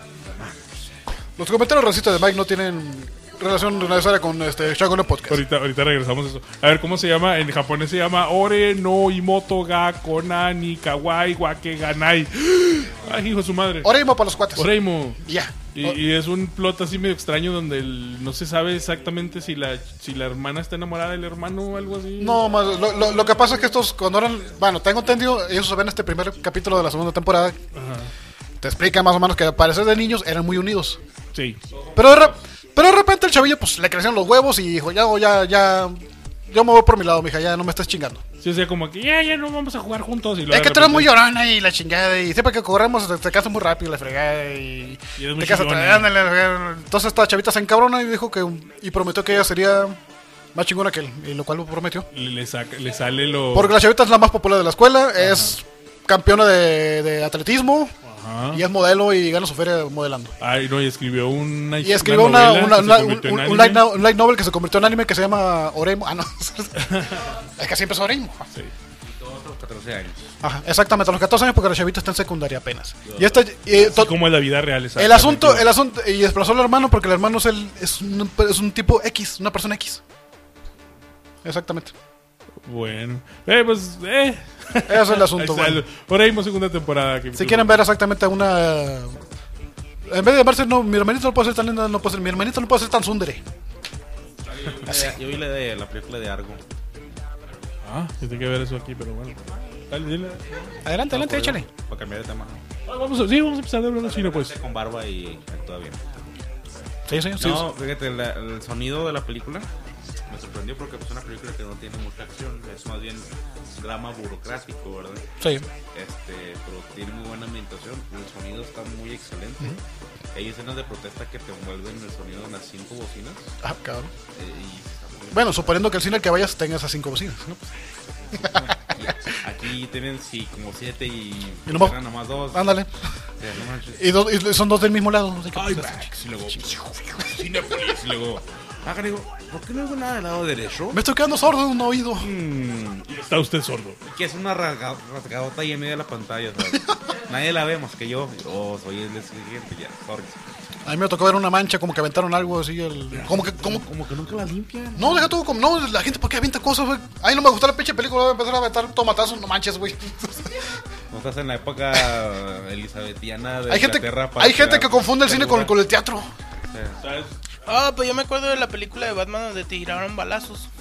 Los comentarios racistas de Mike no tienen relación necesaria con este Shagono Podcast. Ahorita, ahorita regresamos a eso. A ver, ¿cómo se llama? En japonés se llama Ore no Imoto ga Konani Kawaii Wake Ganai. Ay, hijo de su madre. Oreimo para los cuates. Oreimo. Ya. Y, y es un plot así medio extraño donde el- no se sabe exactamente si la si la hermana está enamorada del hermano o algo así. No, más, lo, lo, lo que pasa es que estos, cuando eran. Bueno, tengo entendido, ellos se ven este primer capítulo de la segunda temporada. Ajá. Te explica más o menos que al parecer de niños eran muy unidos. Sí. Pero de, re- pero de repente el chavillo, pues le crecieron los huevos y dijo: Ya, ya, ya. Yo me voy por mi lado, mija, ya no me estás chingando. Sí, o sea, como que ya, ya no vamos a jugar juntos. Y luego Es que de tú eres muy repente- llorona y la chingada. Y siempre que corremos te, te casas muy rápido, la fregada. Y, Y eres muy te casas. chillona. Ándale, la fregada. Entonces esta chavita se encabrona y dijo que. Y prometió que ella sería más chingona que él. Y lo cual lo prometió. Le, le saca- le sale lo. Porque la chavita es la más popular de la escuela. Es campeona de, de atletismo. Ajá. Y es modelo y gana su feria modelando. Ay, no, y escribió una. Y escribió una, novela una, que se una- un, convirtió en un- un anime. light no- un light novel que se convirtió en anime que se llama Oreimo. Ah, no. Es que así empezó Oreimo. Sí. otros catorce años. Ajá, exactamente, a los catorce años porque la chavita está en secundaria apenas. Y esta, y, Así to- como en la vida real. el exactamente. asunto, el asunto, y desplazó al hermano porque el hermano es, el, es, un, es un tipo X, una persona X. Exactamente. Bueno. Eh, pues, eh. Ese es el asunto. Ahí está, Bueno. Por ahí, segunda temporada. Si quieren ver exactamente una. En vez de llamarse, no, mi hermanito no puede ser tan linda, no puede ser, mi hermanito no puede ser tan sundere. Yo vi la de la película de Argo. Ah, yo tengo que ver eso aquí, pero bueno. Dale, dile. Adelante, adelante, échale. Para cambiar de tema. Ah, vamos a, sí, vamos a empezar a hablar de cine, pues. Con barba y actúa bien. Sí, sí, sí. No, fíjate, la- el sonido de la película me sorprendió porque es una película que no tiene mucha acción, es más bien drama burocrático, ¿verdad? Sí. Este, pero tiene muy buena ambientación, el sonido está muy excelente. Hay escenas de protesta que te envuelven el sonido en las cinco bocinas. Ah, cabrón. eh, y está muy Bueno, suponiendo que el cine al que vayas tenga esas cinco bocinas, ¿no? Aquí tienen sí como siete y, Y nomás- eran nomás dos. Ándale. O sea, no manches. Y, dos- y son dos del mismo lado. Así que, Ay, pues, Max, y luego Cinépolis, y luego ah, digo, ¿por qué no hago nada del lado derecho? me estoy quedando sordo de un oído. Mm, Está usted sordo. que es una rasga- rasgadota ahí en medio de la pantalla, ¿sabes? Nadie la ve más que yo. Oh, soy el exigente, ya, sorry. A mí me tocó ver una mancha, como que aventaron algo así. El, como que, como, Como que nunca la limpian. no, deja todo como. No, la gente, ¿por qué avienta cosas, güey? Ay, no me gustó la pinche película, voy a empezar a aventar tomatazos, no manches, güey. No estás en la época elizabetiana de Hay gente, Inglaterra para hay gente tirar que confunde el cine con, verdura. con el teatro. O sea, ¿Sabes? Ah, pues yo me acuerdo de la película de Batman donde tiraron balazos.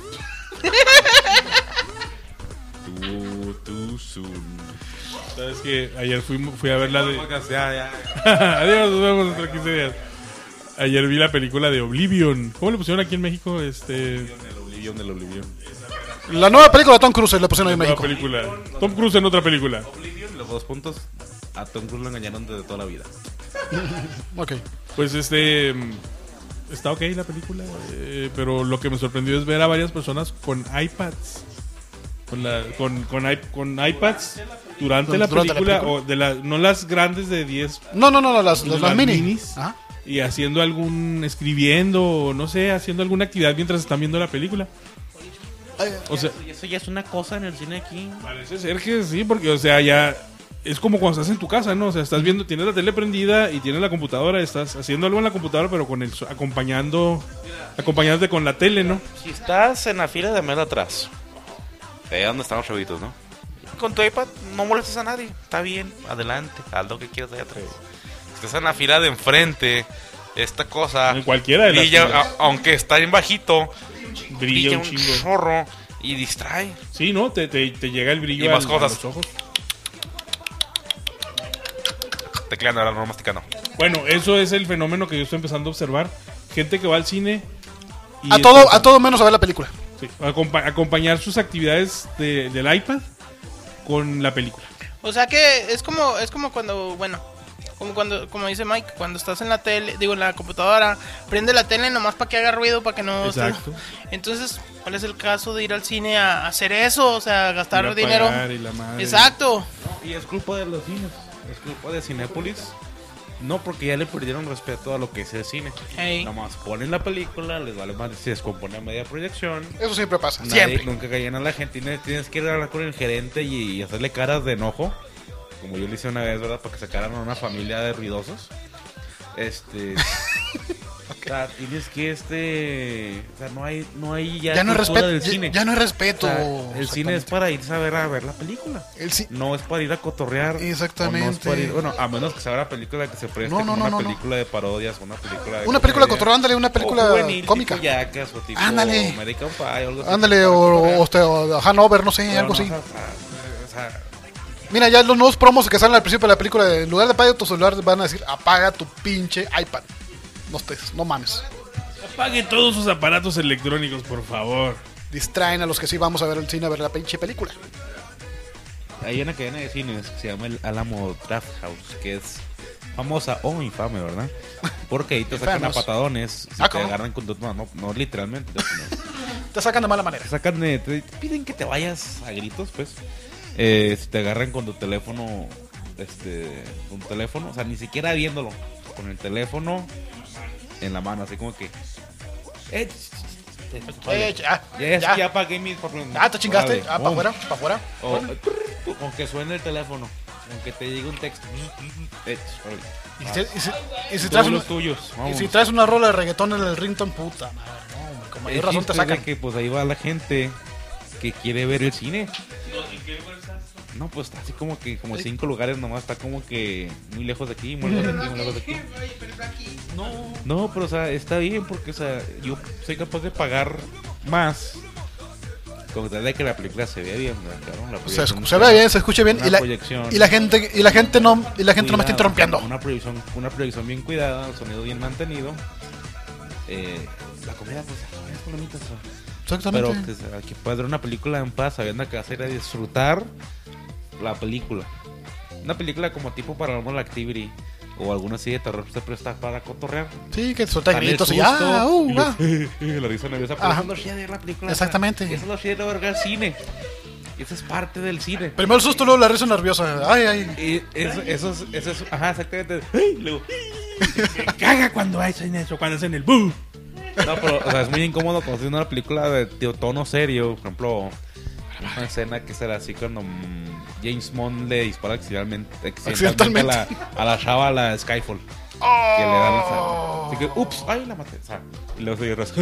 Too, too soon. ¿Sabes que ayer fui, fui a ver la de. Ya, ya. Adiós, nos vemos dentro de quince días. Ayer vi la película de Oblivion. ¿Cómo le pusieron aquí en México? Este. El Oblivion del Oblivion. La nueva película de Tom Cruise le pusieron ahí en Nueva México. película. Tom Cruise en otra película. Oblivion, los dos puntos. A Tom Cruise lo engañaron desde toda la vida. Ok. Pues este. mm, Está ok la película. eh, pero lo que me sorprendió es ver a varias personas con iPads. Con, la, con, con, i- con iPads durante, la, Durante la película, película. o de la, no las grandes de diez, No, no, no, no, las, las, las las mini. minis. Ajá. y haciendo algún, escribiendo, o no sé, haciendo alguna actividad mientras están viendo la película. O sea, Eso ya es una cosa en el cine aquí. parece ser que sí, porque, o sea, ya es como cuando estás en tu casa, ¿no? O sea, estás viendo, tienes la tele prendida y tienes la computadora, estás haciendo algo en la computadora, pero con el so- acompañando, acompañándote con la tele, ¿no? Si estás en la fila de mero atrás, ahí donde están los chavitos, ¿no? Con tu iPad no molestes a nadie, está bien, adelante, haz lo que quieras allá atrás. Si estás en la fila de enfrente, esta cosa En cualquiera de las brilla, filas. a- aunque está en bajito, Brilla brilla un un chingo. chorro y distrae. Sí, ¿no? Te, te, te llega el brillo Y más al- cosas. a los ojos. Tecleando, ahora no masticando. Bueno, eso es el fenómeno que yo estoy empezando a observar. Gente que va al cine y A todo, este, a todo menos a ver la película. sí, acompa- acompañar sus actividades de- del iPad con la película. O sea que es como es como cuando, bueno, como cuando como dice Mike, cuando estás en la tele, digo en la computadora, prende la tele nomás para que haga ruido, para que no Exacto. Entonces, ¿cuál es el caso de ir al cine a hacer eso? O sea, gastar Ir a dinero. pagar y la madre. Exacto. Y es culpa de los cines, es culpa de Cinépolis. No, porque ya le perdieron respeto a lo que es el cine. Hey. Nomás ponen la película, les vale más si se descompone a media proyección. Eso siempre pasa, Nadie- siempre. Nunca callan a la gente. Tienes, tienes que ir a hablar con el gerente y, y hacerle caras de enojo. Como yo le hice una vez, ¿verdad? Para que sacaran a una familia de ruidosos. Este. O sea, tienes que este. O sea, no hay, no hay ya. Ya no hay cultura respeto. del Ya, cine. ya no hay O respeto. sea, el cine es Exactamente. para irse a ver a ver la película. El ci- No es para ir a cotorrear. Exactamente. O no es para ir- bueno, a menos que sea una película que se preste No, no, como no, una no, no. película de parodias, una película de Una película comedia. cotorreo, ándale, una O película juvenil, cómica. tipo Jackass o tipo Ándale. American Pie o algo así. Ándale, o, o, este, o Hanover, no sé, Pero algo no, así. o sea, o sea, Mira, ya los nuevos promos que salen al principio de la película, en lugar de apaga tu celular, van a decir apaga tu pinche iPad. No estés, no mames. Apague todos sus aparatos electrónicos, por favor. Distraen a los que sí vamos a ver el cine a ver la pinche película. hay una cadena de cines que se llama el Alamo Draft House, que es famosa o infame, ¿verdad? Porque ahí te sacan a Infamous. patadones si Ah, te ¿cómo? agarran con tus manos, no, no literalmente. sino- Te sacan de mala manera. Te sacan de, te piden que te vayas a gritos, pues. Eh, si te agarran con tu teléfono, este, un teléfono, o sea, ni siquiera viéndolo, con el teléfono en la mano, así como que, eh, Eh, ya, ya, ya. ya pagué mis papel- Ah, te chingaste. Órale, Ah, para pum. afuera, para afuera. O, o que suene el teléfono, aunque te llegue un texto. Eh, órale. Y Ah, si, y si- y si tú traes y un- los tuyos, y vamos. si traes una rola de reggaetón en el ringtone, puta madre, no, hombre, con El mayor razón te chiste es de sacan. que pues ahí va la gente que quiere ver el cine. No, pues está así como que como cinco lugares nomás, está como que muy lejos de aquí, muy lejos de aquí, muy lejos de aquí. No, pero o sea, está bien porque o sea, yo soy capaz de pagar más con tal de que la película se vea bien, ¿verdad? Claro, la Se, proyección- se ve bien, se escucha bien una y la, proyección y la gente y la gente no y la gente no me está cuidada, interrumpiendo. Una proyección, una proyección bien cuidada, el sonido bien mantenido. Eh, la comida pues es bonita, o sea. Pero Exactamente. que, se- que puedas ver una película en paz sabiendo que vas a ir a disfrutar la película. Una película como tipo Paranormal Activity o alguna así de terror se presta para cotorrear. Sí, que suelta Sale el gritos y susto, ya, uh, y lo- ah. la risa nerviosa. Pero Ajá. eso es lo chido de la película. Exactamente. Eso es lo chido de ver el cine. Eso es parte del cine. Primero el susto, luego la risa nerviosa. Ay, ay. Y eso, eso, es, eso es, ajá, exactamente. ¡Ay! Luego, Me caga cuando hacen eso, cuando hacen el boom. no, pero o sea, es muy incómodo cuando estoy en una película de, de tono serio. Por ejemplo, una escena que será así cuando mm, James Bond le dispara accidentalmente, accidentalmente, A, la, a la chava, a la Skyfall. Que le dan la Así que, ups, ay, la maté. O sea, y luego se atrás.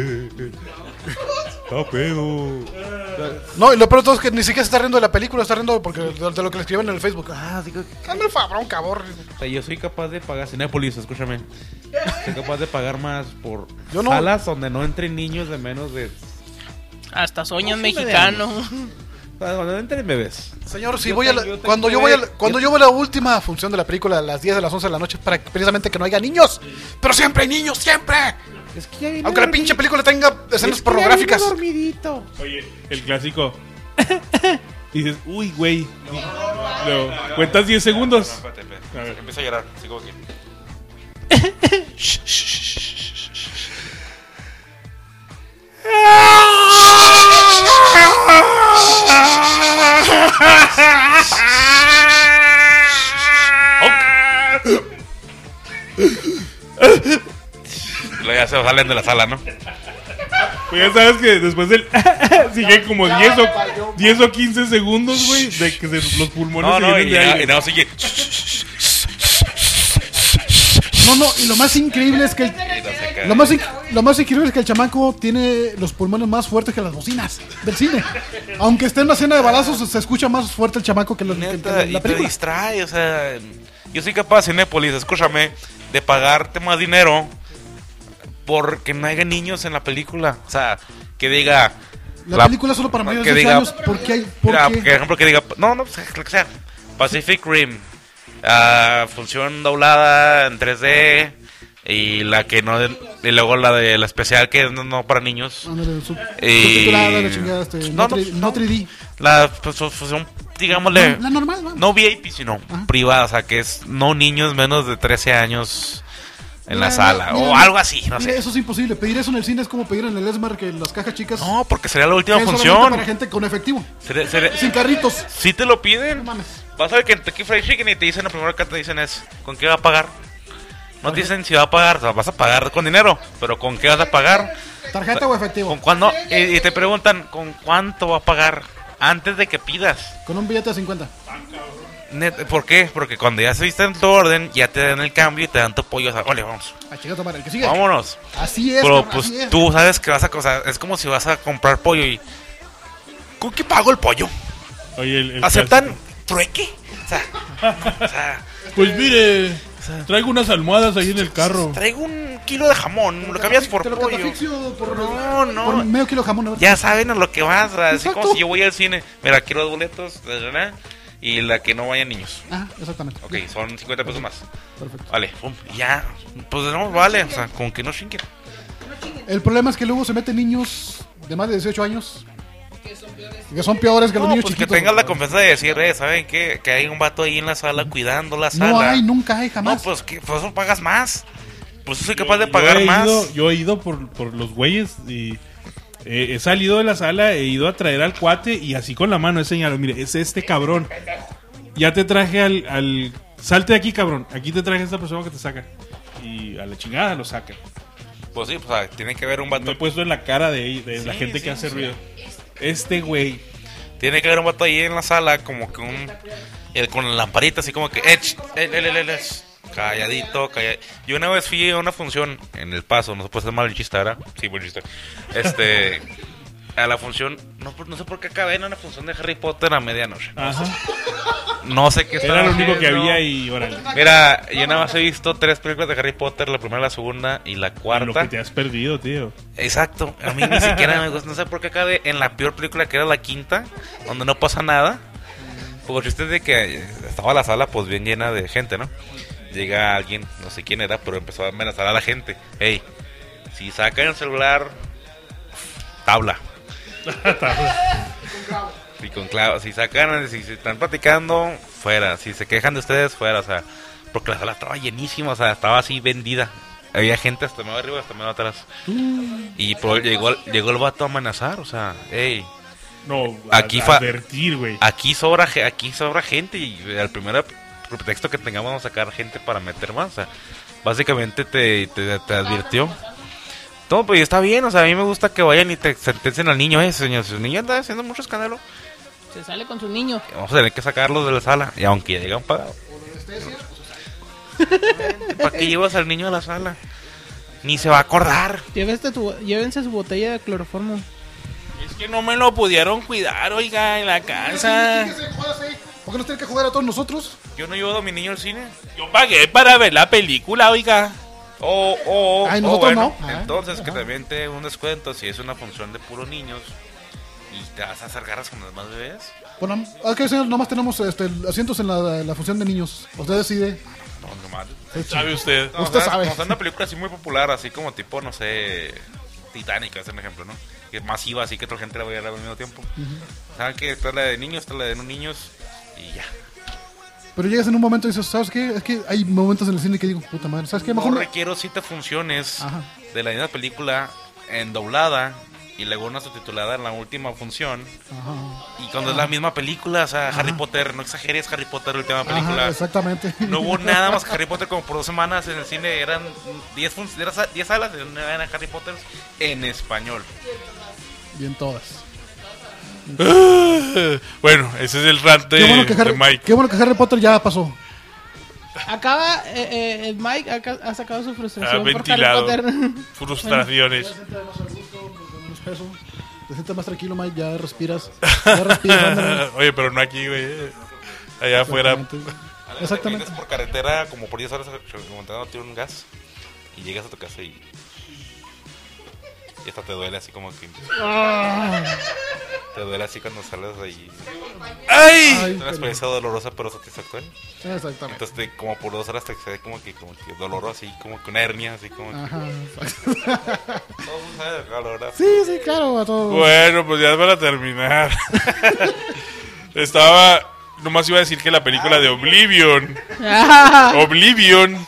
Está pedo. No, y lo peor de todo es que ni siquiera se está riendo de la película, está riendo porque de, de lo que le escriben en el Facebook. Ah, digo que. Hazme el fabrón, cabrón. O sea, yo soy capaz de pagar, Cinépolis, escúchame. Soy capaz de pagar más por Yo no. salas donde no entren niños de menos de. Hasta Soñan No, sí me mexicano. O sea, donde no entren bebés. Señor, si Yo voy a tengo- la- yo tengo cuando que yo voy a ver- la- cuando yo- yo voy a la última función de la película a las diez de las once de la noche es para precisamente que no haya niños. Pero siempre hay niños, siempre. Es que ya viene Aunque la dormidito. pinche película tenga escenas Es que ya pornográficas. viene dormidito. Oye, el clásico. Dices, uy, güey. Luego, cuentas diez segundos. Espérate, espérate. A ver. Empieza a llorar, así como que. Y luego ya se salen de la sala, ¿no? Pues ya sabes que después del... sigue como diez o, diez o quince segundos, güey, de que se- los pulmones No, se no, llenen y, de ya- aire. y no, sigue. No, no, y lo más increíble es que el, Y no se cae. lo más, in- lo más increíble es que el chamaco tiene los pulmones más fuertes que las bocinas del cine. Aunque esté en una escena de balazos, se escucha más fuerte el chamaco que, los, que- que Neta, la y te película. distrae, o sea, yo soy capaz, Cinépolis, escúchame, de pagarte más dinero porque no haya niños en la película. O sea, que diga... La, película es solo para mayores de que dieciocho diga- años. ¿Por qué hay? ¿Por Mira, qué? por ejemplo, que diga... No, no, pues, lo que sea. Pacific Rim, ah, función doblada en tres D, y la que no... Y luego la de la especial que no, no para niños. Ándale, sub- Y- subtitulada, la chingada, este, No, no, no, tri- no. no tres D. La pues, función, digámosle... La normal, ¿no? No V I P, sino Ajá. privada, o sea, que es no niños menos de trece años en la Mira, sala, mira, o algo así, no mira, sé. Eso es imposible. Pedir eso en el cine es como pedir en el Esmar que las cajas chicas. No, porque sería la última es solamente función. para gente con efectivo. Sería- sería- Sin carritos. Si te lo piden, No mames. vas a ver que en Kentucky Fried Chicken y te dicen, lo primero que te dicen es, ¿con qué va a pagar? No te dicen si va a pagar, o sea, vas a pagar con dinero, pero ¿con qué vas a pagar? ¿Tarjeta o efectivo? ¿Con cuándo? Y, y te preguntan, ¿con cuánto va a pagar? Antes de que pidas. Con un billete de cincuenta. Net- ¿Por qué? Porque cuando ya se viste en tu orden, ya te dan el cambio y te dan tu pollo. O sea, ole, vamos. A chica tomar el que sigue. Vámonos. Así es. Pero cabrón, pues así es. tú sabes que vas a... O sea, es como si vas a comprar pollo y... ¿Con qué pago el pollo? Oye, el, el ¿Aceptan clásico. trueque? O sea, o sea, Pues mire, traigo unas almohadas ahí en el carro. traigo un kilo de jamón, lo cambias por Te lo pollo. catafixio por, No, no. por medio kilo de jamón. a ver. Ya saben a lo que vas, o sea, así Exacto. como si yo voy al cine. Mira, quiero dos boletos, da, da, da, y la que no vayan niños. Ah, exactamente. Ok, son cincuenta pesos más. Perfecto. Vale, pum, y ya, pues no, vale, o sea, con que no chinquen. El problema es que luego se meten niños de más de dieciocho años. Que son peores que los No, niños pues que chiquitos. tengas la confianza de decir, eh, ¿saben qué? Que hay un vato ahí en la sala cuidando la sala. No hay, nunca hay, No, jamás. pues que por eso pagas más. Pues soy capaz de Yo pagar he más. ido- yo he ido por, por los güeyes y eh, he salido de la sala, he ido a traer al cuate y así con la mano he señalado, mire, es este cabrón. Ya te traje al, al... Salte de aquí, cabrón. Aquí te traje a esta persona que te saca. Y a la chingada lo saca. Pues sí, pues o sea, tiene que haber un Me he vato. puesto en la cara de, de la Sí, gente sí, que hace sí. ruido. Este güey. Tiene que haber un vato ahí en la sala, como que un. El, con la lamparita, así como que. Eh, ch, eh, eh, eh, eh, ch, calladito, calladito. Yo una vez fui a una función en El Paso, no se puede hacer mal el chiste, ¿verdad? Sí, buen chiste. Este. A la función. No, no sé por qué acabé en una función de Harry Potter a medianoche. Ajá. No sé qué estaba Era lo único que haciendo. había y órale. Mira, yo nada más he visto tres películas de Harry Potter, la primera, la segunda y la Lo cuarta. que te has perdido, tío. Exacto, a mí ni siquiera me gusta, no sé por qué acabé en la peor película que era la quinta, donde no pasa nada. Por chiste de que estaba la sala pues bien llena de gente, ¿no? Llega alguien, no sé quién era, pero empezó a amenazar a la gente. Hey, si sacan el celular, tabla. Y con clavo, si sacan, si se están platicando, fuera. Si se quejan de ustedes, fuera, o sea, porque la sala estaba llenísima, o sea, estaba así vendida. Había gente hasta medio arriba, hasta medio atrás. Y por llegó, llegó el vato a amenazar, o sea, hey, No, Aquí a- fa- advertir, güey. aquí sobra, ge- aquí sobra gente y al primer pretexto que tengamos vamos a sacar gente para meter más, o sea, básicamente te, te, te advirtió. No, pues está bien, o sea, a mí me gusta que vayan y te sentencien al niño, eh, señor, si el niño anda haciendo mucho escándalo, Se sale con su niño. vamos a tener que sacarlos de la sala, y aunque ya llegan pagados. ¿Para qué llevas al niño a la sala? Ni se va a acordar. Llévense, tu, llévense su botella de cloroformo. Es que no me lo pudieron cuidar, oiga, en la casa. ¿Por qué nos tiene que jugar a todos nosotros? Yo no llevo a mi niño al cine. Yo pagué para ver la película, oiga. O, o, Ay, o, nosotros bueno, no. Ah, entonces que ajá. también te un descuento si es una función de puro niños y te vas a hacer garras con los demás bebés. Bueno, ok, señor, nomás tenemos este, asientos en la, la función de niños. Usted decide. No, nomás. ¿Sabe usted? No, Usted o sea, sabe. Como sea una película así muy popular, así como tipo, no sé, Titanic, es un ejemplo, ¿no? Que es masiva, así que otra gente la va a ver al mismo tiempo. ¿Saben que esta es la de niños, esta es la de no niños? Y ya. Pero llegas en un momento y dices, ¿sabes qué? Es que hay momentos en el cine que digo, puta madre, ¿sabes qué? No Mejor me- requiero siete funciones Ajá. de la misma película en doblada y luego una subtitulada en la última función. Ajá. Y cuando es la misma película, o sea, Harry Potter, no exageres, Harry Potter, la última película. Ajá, exactamente. No hubo nada más que Harry Potter como por dos semanas en el cine. Eran diez salas, eran Harry Potter en español. Bien todas. Bueno, ese es el rant de, Qué bueno, que de Harry, Mike. qué bueno que Harry Potter ya pasó. Acaba, eh, eh, el Mike acá- ha sacado su Ha frustración por Harry ventilado Potter. frustraciones. Ya siente más a gusto, con menos peso. Te sientes más tranquilo, Mike, ya respiras. Ya respiras, ándale. Oye, pero no aquí, güey. Allá afuera. Exactamente. Vienes Exactamente. por carretera como por diez horas montando tiene un gas y llegas a tu casa y y hasta te duele así como que te duele así cuando sales de ahí. ¡Ay! Ay, Es una experiencia dolorosa pero satisfactoria. Exactamente. Entonces te- como por dos horas te queda como que como que dolor así como que una hernia así como que Ajá. todo el mundo sabe de calor, ¿verdad? Sí, sí, claro, a todos. Bueno, pues ya para terminar. Estaba. Nomás iba a decir que la película de Oblivion. Oblivion.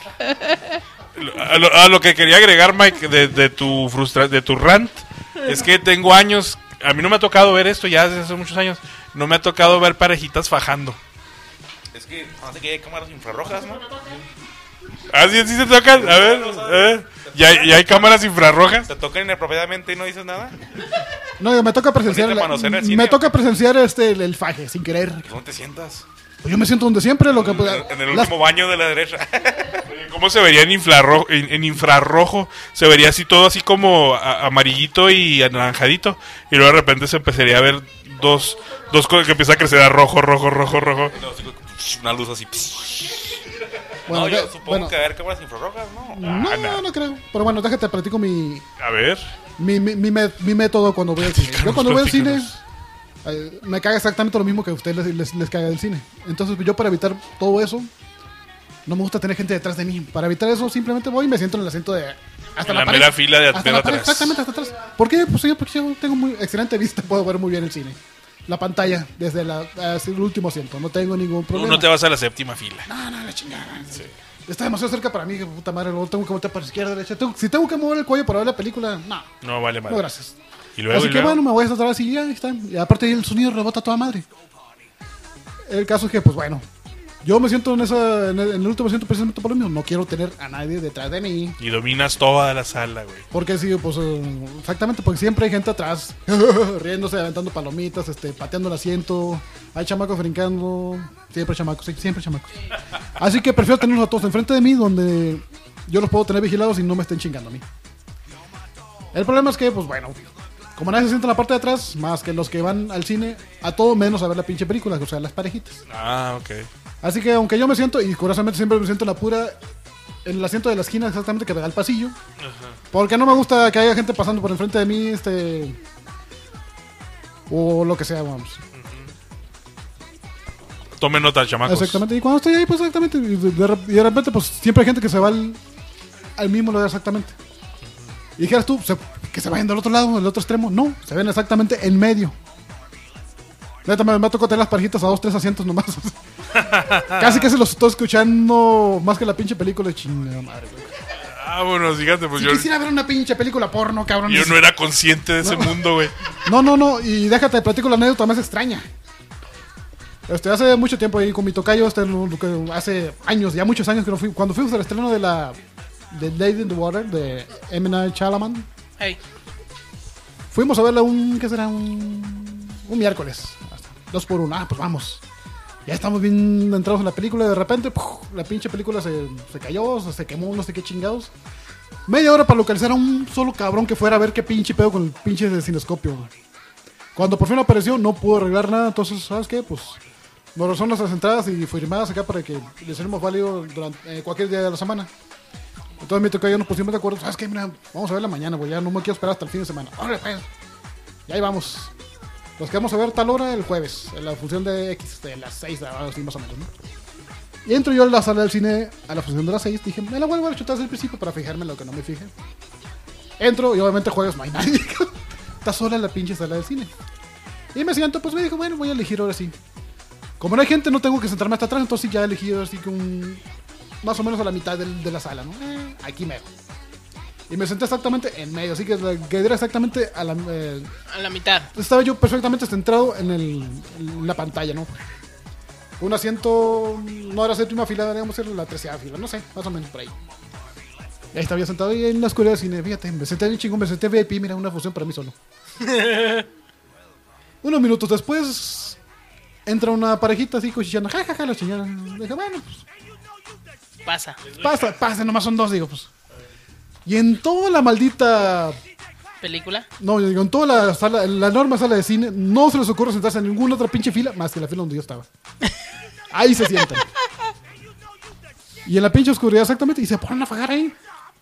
A lo, a lo que quería agregar, Mike, de, de tu frustra de tu rant, es que tengo años. A mí no me ha tocado ver esto ya desde hace muchos años. No me ha tocado ver parejitas fajando. Es que no sé que hay cámaras infrarrojas, ¿no? Ah, sí, sí se tocan. A ver, eh. ¿Ya, hay- ya hay cámaras infrarrojas? Te tocan inapropiadamente y no dices nada. No, me toca presenciar. Bonita la- manosear en el cine, me ¿o toca qué? presenciar este el, el faje, sin querer. ¿Dónde te sientas? Pues yo me siento donde siempre, lo que En, en el las- último baño de la derecha. ¿Cómo se vería en infrarrojo? En, en infrarrojo se vería así todo así como a- amarillito y anaranjadito. Y luego de repente se empezaría a ver dos, dos cosas que empieza a crecer a rojo, rojo, rojo, rojo. No, así como, una luz así. bueno, no, yo de- supongo bueno, que va a haber cámaras infrarrojas, ¿no? no, Ah, no. no creo. Pero bueno, déjate platico mi A ver. mi, mi, mi, me- mi método cuando voy al cine. Yo cuando voy al cine eh, me caga exactamente lo mismo que a ustedes les, les, les caga del cine. Entonces yo para evitar todo eso no me gusta tener gente detrás de mí. Para evitar eso simplemente voy y me siento en el asiento de hasta En la mera fila de hasta mero la pared, atrás. exactamente hasta atrás. ¿Por qué? Pues yo, porque yo tengo muy excelente vista, puedo ver muy bien el cine. La pantalla desde la, hacia el último asiento, no tengo ningún Tú problema. no te vas a la séptima fila. No, no, la chingada. Está demasiado cerca para mí, que puta madre, luego tengo que voltear para la izquierda, derecha. Tengo- si tengo que mover el cuello para ver la película, no, No vale más. no, gracias. Y luego, Así y que luego. bueno, me voy a tratar así, ya ahí está. Y aparte el sonido rebota a toda madre. El caso es que, pues bueno, yo me siento en esa en el, en el último asiento precisamente por lo mismo. No quiero tener a nadie detrás de mí. Y dominas toda la sala, güey. Porque sí, pues eh, exactamente, porque siempre hay gente atrás, riéndose, aventando palomitas, este, pateando el asiento. Hay chamacos brincando. Siempre chamacos, sí, siempre chamacos. Así que prefiero tenerlos a todos enfrente de mí, donde yo los puedo tener vigilados y no me estén chingando a mí. El problema es que, pues bueno, como nadie se sienta en la parte de atrás, más que los que van al cine, a todo menos a ver la pinche película, o sea, las parejitas. Ah, ok. Así que aunque yo me siento, y curiosamente siempre me siento en la pura, en el asiento de la esquina exactamente que me da el pasillo, porque no me gusta que haya gente pasando por enfrente de mí, este, o lo que sea, vamos. Tome nota, chamacos. Exactamente, y cuando estoy ahí, pues exactamente, y de, de rep- y de repente, pues siempre hay gente que se va al, al mismo lugar exactamente. Y dijeras tú, se- que se vayan del otro lado, del otro extremo. No, se ven exactamente en medio. Neta, me, me tocó tener las parejitas a dos, tres asientos nomás. Casi que se los estoy escuchando más que la pinche película de chingada madre, güey. Ah, bueno, fíjate, pues Si yo, quisiera ver una pinche película porno, cabrón. yo no era consciente de ese mundo, güey. No, no, no, y déjate, platico la anécdota más extraña. Este, hace mucho tiempo ahí con mi tocayo, este, lo- lo que hace años, ya muchos años que no fui, cuando fuimos al estreno de la de Lady in the Water de M. Night Shyamalan, Hey. fuimos a verla un, ¿qué será? Un, un miércoles, dos por uno, ah, pues vamos. Ya estamos bien entrados en la película y de repente, ¡puf!, la pinche película se, se cayó, se, se quemó, no sé qué chingados. Media hora para localizar a un solo cabrón que fuera a ver qué pinche pedo con el pinche de cinescopio, güey. Cuando por fin apareció, no pudo arreglar nada, entonces, ¿sabes qué? Pues nos rezaron nuestras entradas y firmadas acá para que les seamos válido durante eh, cualquier día de la semana. Entonces mi tocayo nos pusimos de acuerdo, ¿sabes qué? Mira, vamos a verla mañana, güey, ya no me quiero esperar hasta el fin de semana. ¡Órale, pues! Y ahí vamos. Nos quedamos a ver tal hora el jueves, en la función de X, de las seis, así más o menos, ¿no? Y entro yo a la sala del cine a la función de las seis, dije, me la vuelvo a chutar desde el principio para fijarme en lo que no me fije. Entro y obviamente jueves no hay nadie. Está sola la pinche sala del cine. Y me siento, pues me dijo, bueno, voy a elegir ahora sí. Como no hay gente, no tengo que sentarme hasta atrás, entonces ya he elegido así que un... más o menos a la mitad del- de la sala, ¿no? Eh, aquí mero. Y me senté exactamente en medio, así que la que era exactamente a la... Eh, A la mitad. estaba yo perfectamente centrado en, el, en la pantalla, ¿no? Un asiento, no era séptima fila, deberíamos ser la treceava fila, no sé, más o menos por ahí. Y ahí estaba yo sentado ahí en la oscuridad del cine, fíjate, me senté bien chingón, me senté V I P, mira, una función para mí solo. Unos minutos después, entra una parejita así cochichando, jajaja, ja, ja, la chingada. Dije, bueno, pues, Pasa. pasa, pasa, nomás son dos, digo, pues. Y en toda la maldita... ¿Película? No, yo digo, en toda la sala, la enorme sala de cine, no se les ocurre sentarse en ninguna otra pinche fila más que la fila donde yo estaba. Ahí se sientan. Y en la pinche oscuridad, exactamente, y se ponen a fajar ahí.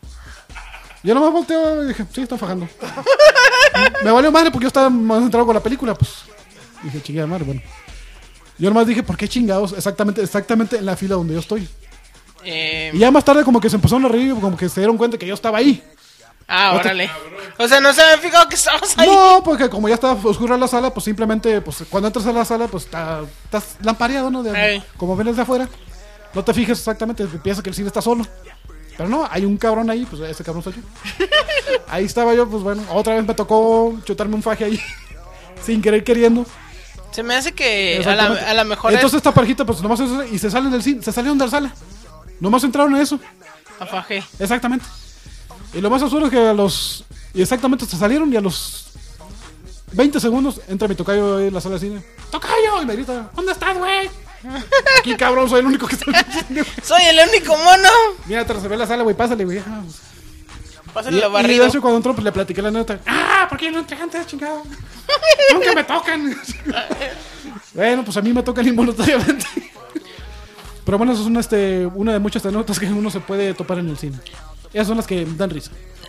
Yo nomás volteo y dije, sí, están fajando. Me valió madre porque yo estaba más centrado con la película, pues. Dije, chingada madre, bueno. Yo nomás dije, ¿por qué chingados? Exactamente, exactamente en la fila donde yo estoy. Eh, Y ya más tarde como que se empezaron a reír, como que se dieron cuenta que yo estaba ahí. ah, órale. O sea, no se habían fijado que estábamos ahí. No, porque como ya estaba oscura la sala, pues simplemente, pues cuando entras a la sala, pues está, estás lampareado, ¿no? De, Ey. como ven desde afuera. No te fijas exactamente, piensas que el cine está solo. Pero no, hay un cabrón ahí, pues ese cabrón soy yo. Ahí estaba yo, pues bueno, otra vez me tocó chutarme un faje ahí. Sin querer queriendo. Se me hace que a Exactamente. la, a la mejor Entonces esta parejita, pues nomás eso, y se salen del cine, se salieron de la sala. Nomás entraron en eso. es afajé. Exactamente. Y lo más absurdo es que a los... Y exactamente se salieron y a los veinte segundos entra mi tocayo en la sala de cine. ¡Tocayo! Y me grita, ¿dónde estás, güey? Aquí, cabrón, soy el único que está en el cine, güey. Soy el único mono. Mira, te reservé la sala, güey, pásale, güey. Ah, pues. Pásale Y, la y barrido. de hecho cuando entró, pues le platiqué la neta. ¡Ah! ¿Por qué no entré antes, chingado? Nunca me tocan. Bueno, pues a mí me tocan involuntariamente. Pero bueno, eso es una, este, una de muchas notas que uno se puede topar en el cine. Esas son las que dan risa.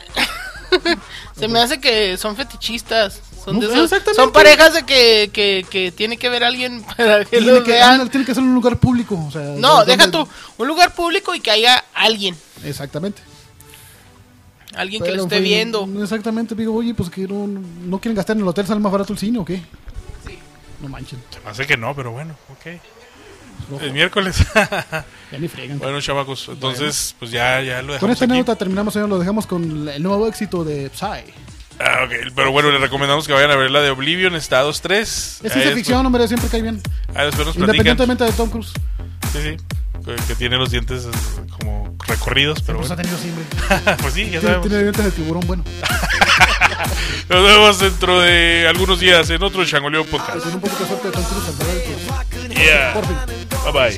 Se me hace que son fetichistas. Son, de No, esos- exactamente. son parejas de que, que, que tiene que ver a alguien para que Tiene los que, vean. ah, tiene que ser en un lugar público. O sea, No, donde- deja tú. Un lugar público y que haya alguien. Exactamente. Alguien que Pero lo esté fue- viendo. Exactamente, digo, oye, pues que no, no quieren gastar en el hotel, sale más barato el cine o qué. No manchen. Se me hace que no, pero bueno, ok. Rojo. El miércoles. Ya ni fregan. Bueno, chavacos, entonces, pues ya, ya lo dejamos Con esta aquí. anécdota terminamos, señor, lo dejamos con el nuevo éxito de Psy. Ah, ok, pero bueno, les recomendamos que vayan a ver la de Oblivion, Estados tres. Es ciencia ficción, hombre, siempre cae bien. Ahí después nos platican. Independientemente de Tom Cruise. Sí, sí. Que, que tiene los dientes eh, como recorridos, pero Pues ha bueno. tenido siempre. Pues sí, ya Tiene, sabemos. tiene dientes de tiburón, bueno. Nos vemos dentro de algunos días en otro Changoleón Podcast. Con un poquito de suerte de Tom Cruise, al verdad, pues, Yeah. por fin. Bye bye.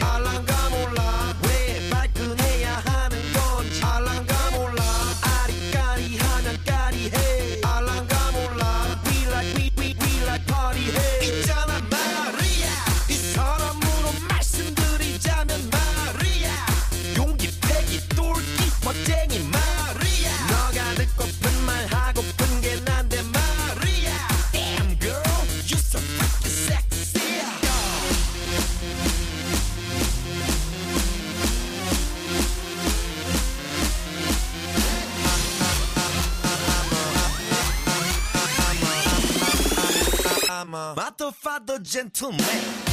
I'm a motherfucker gentleman.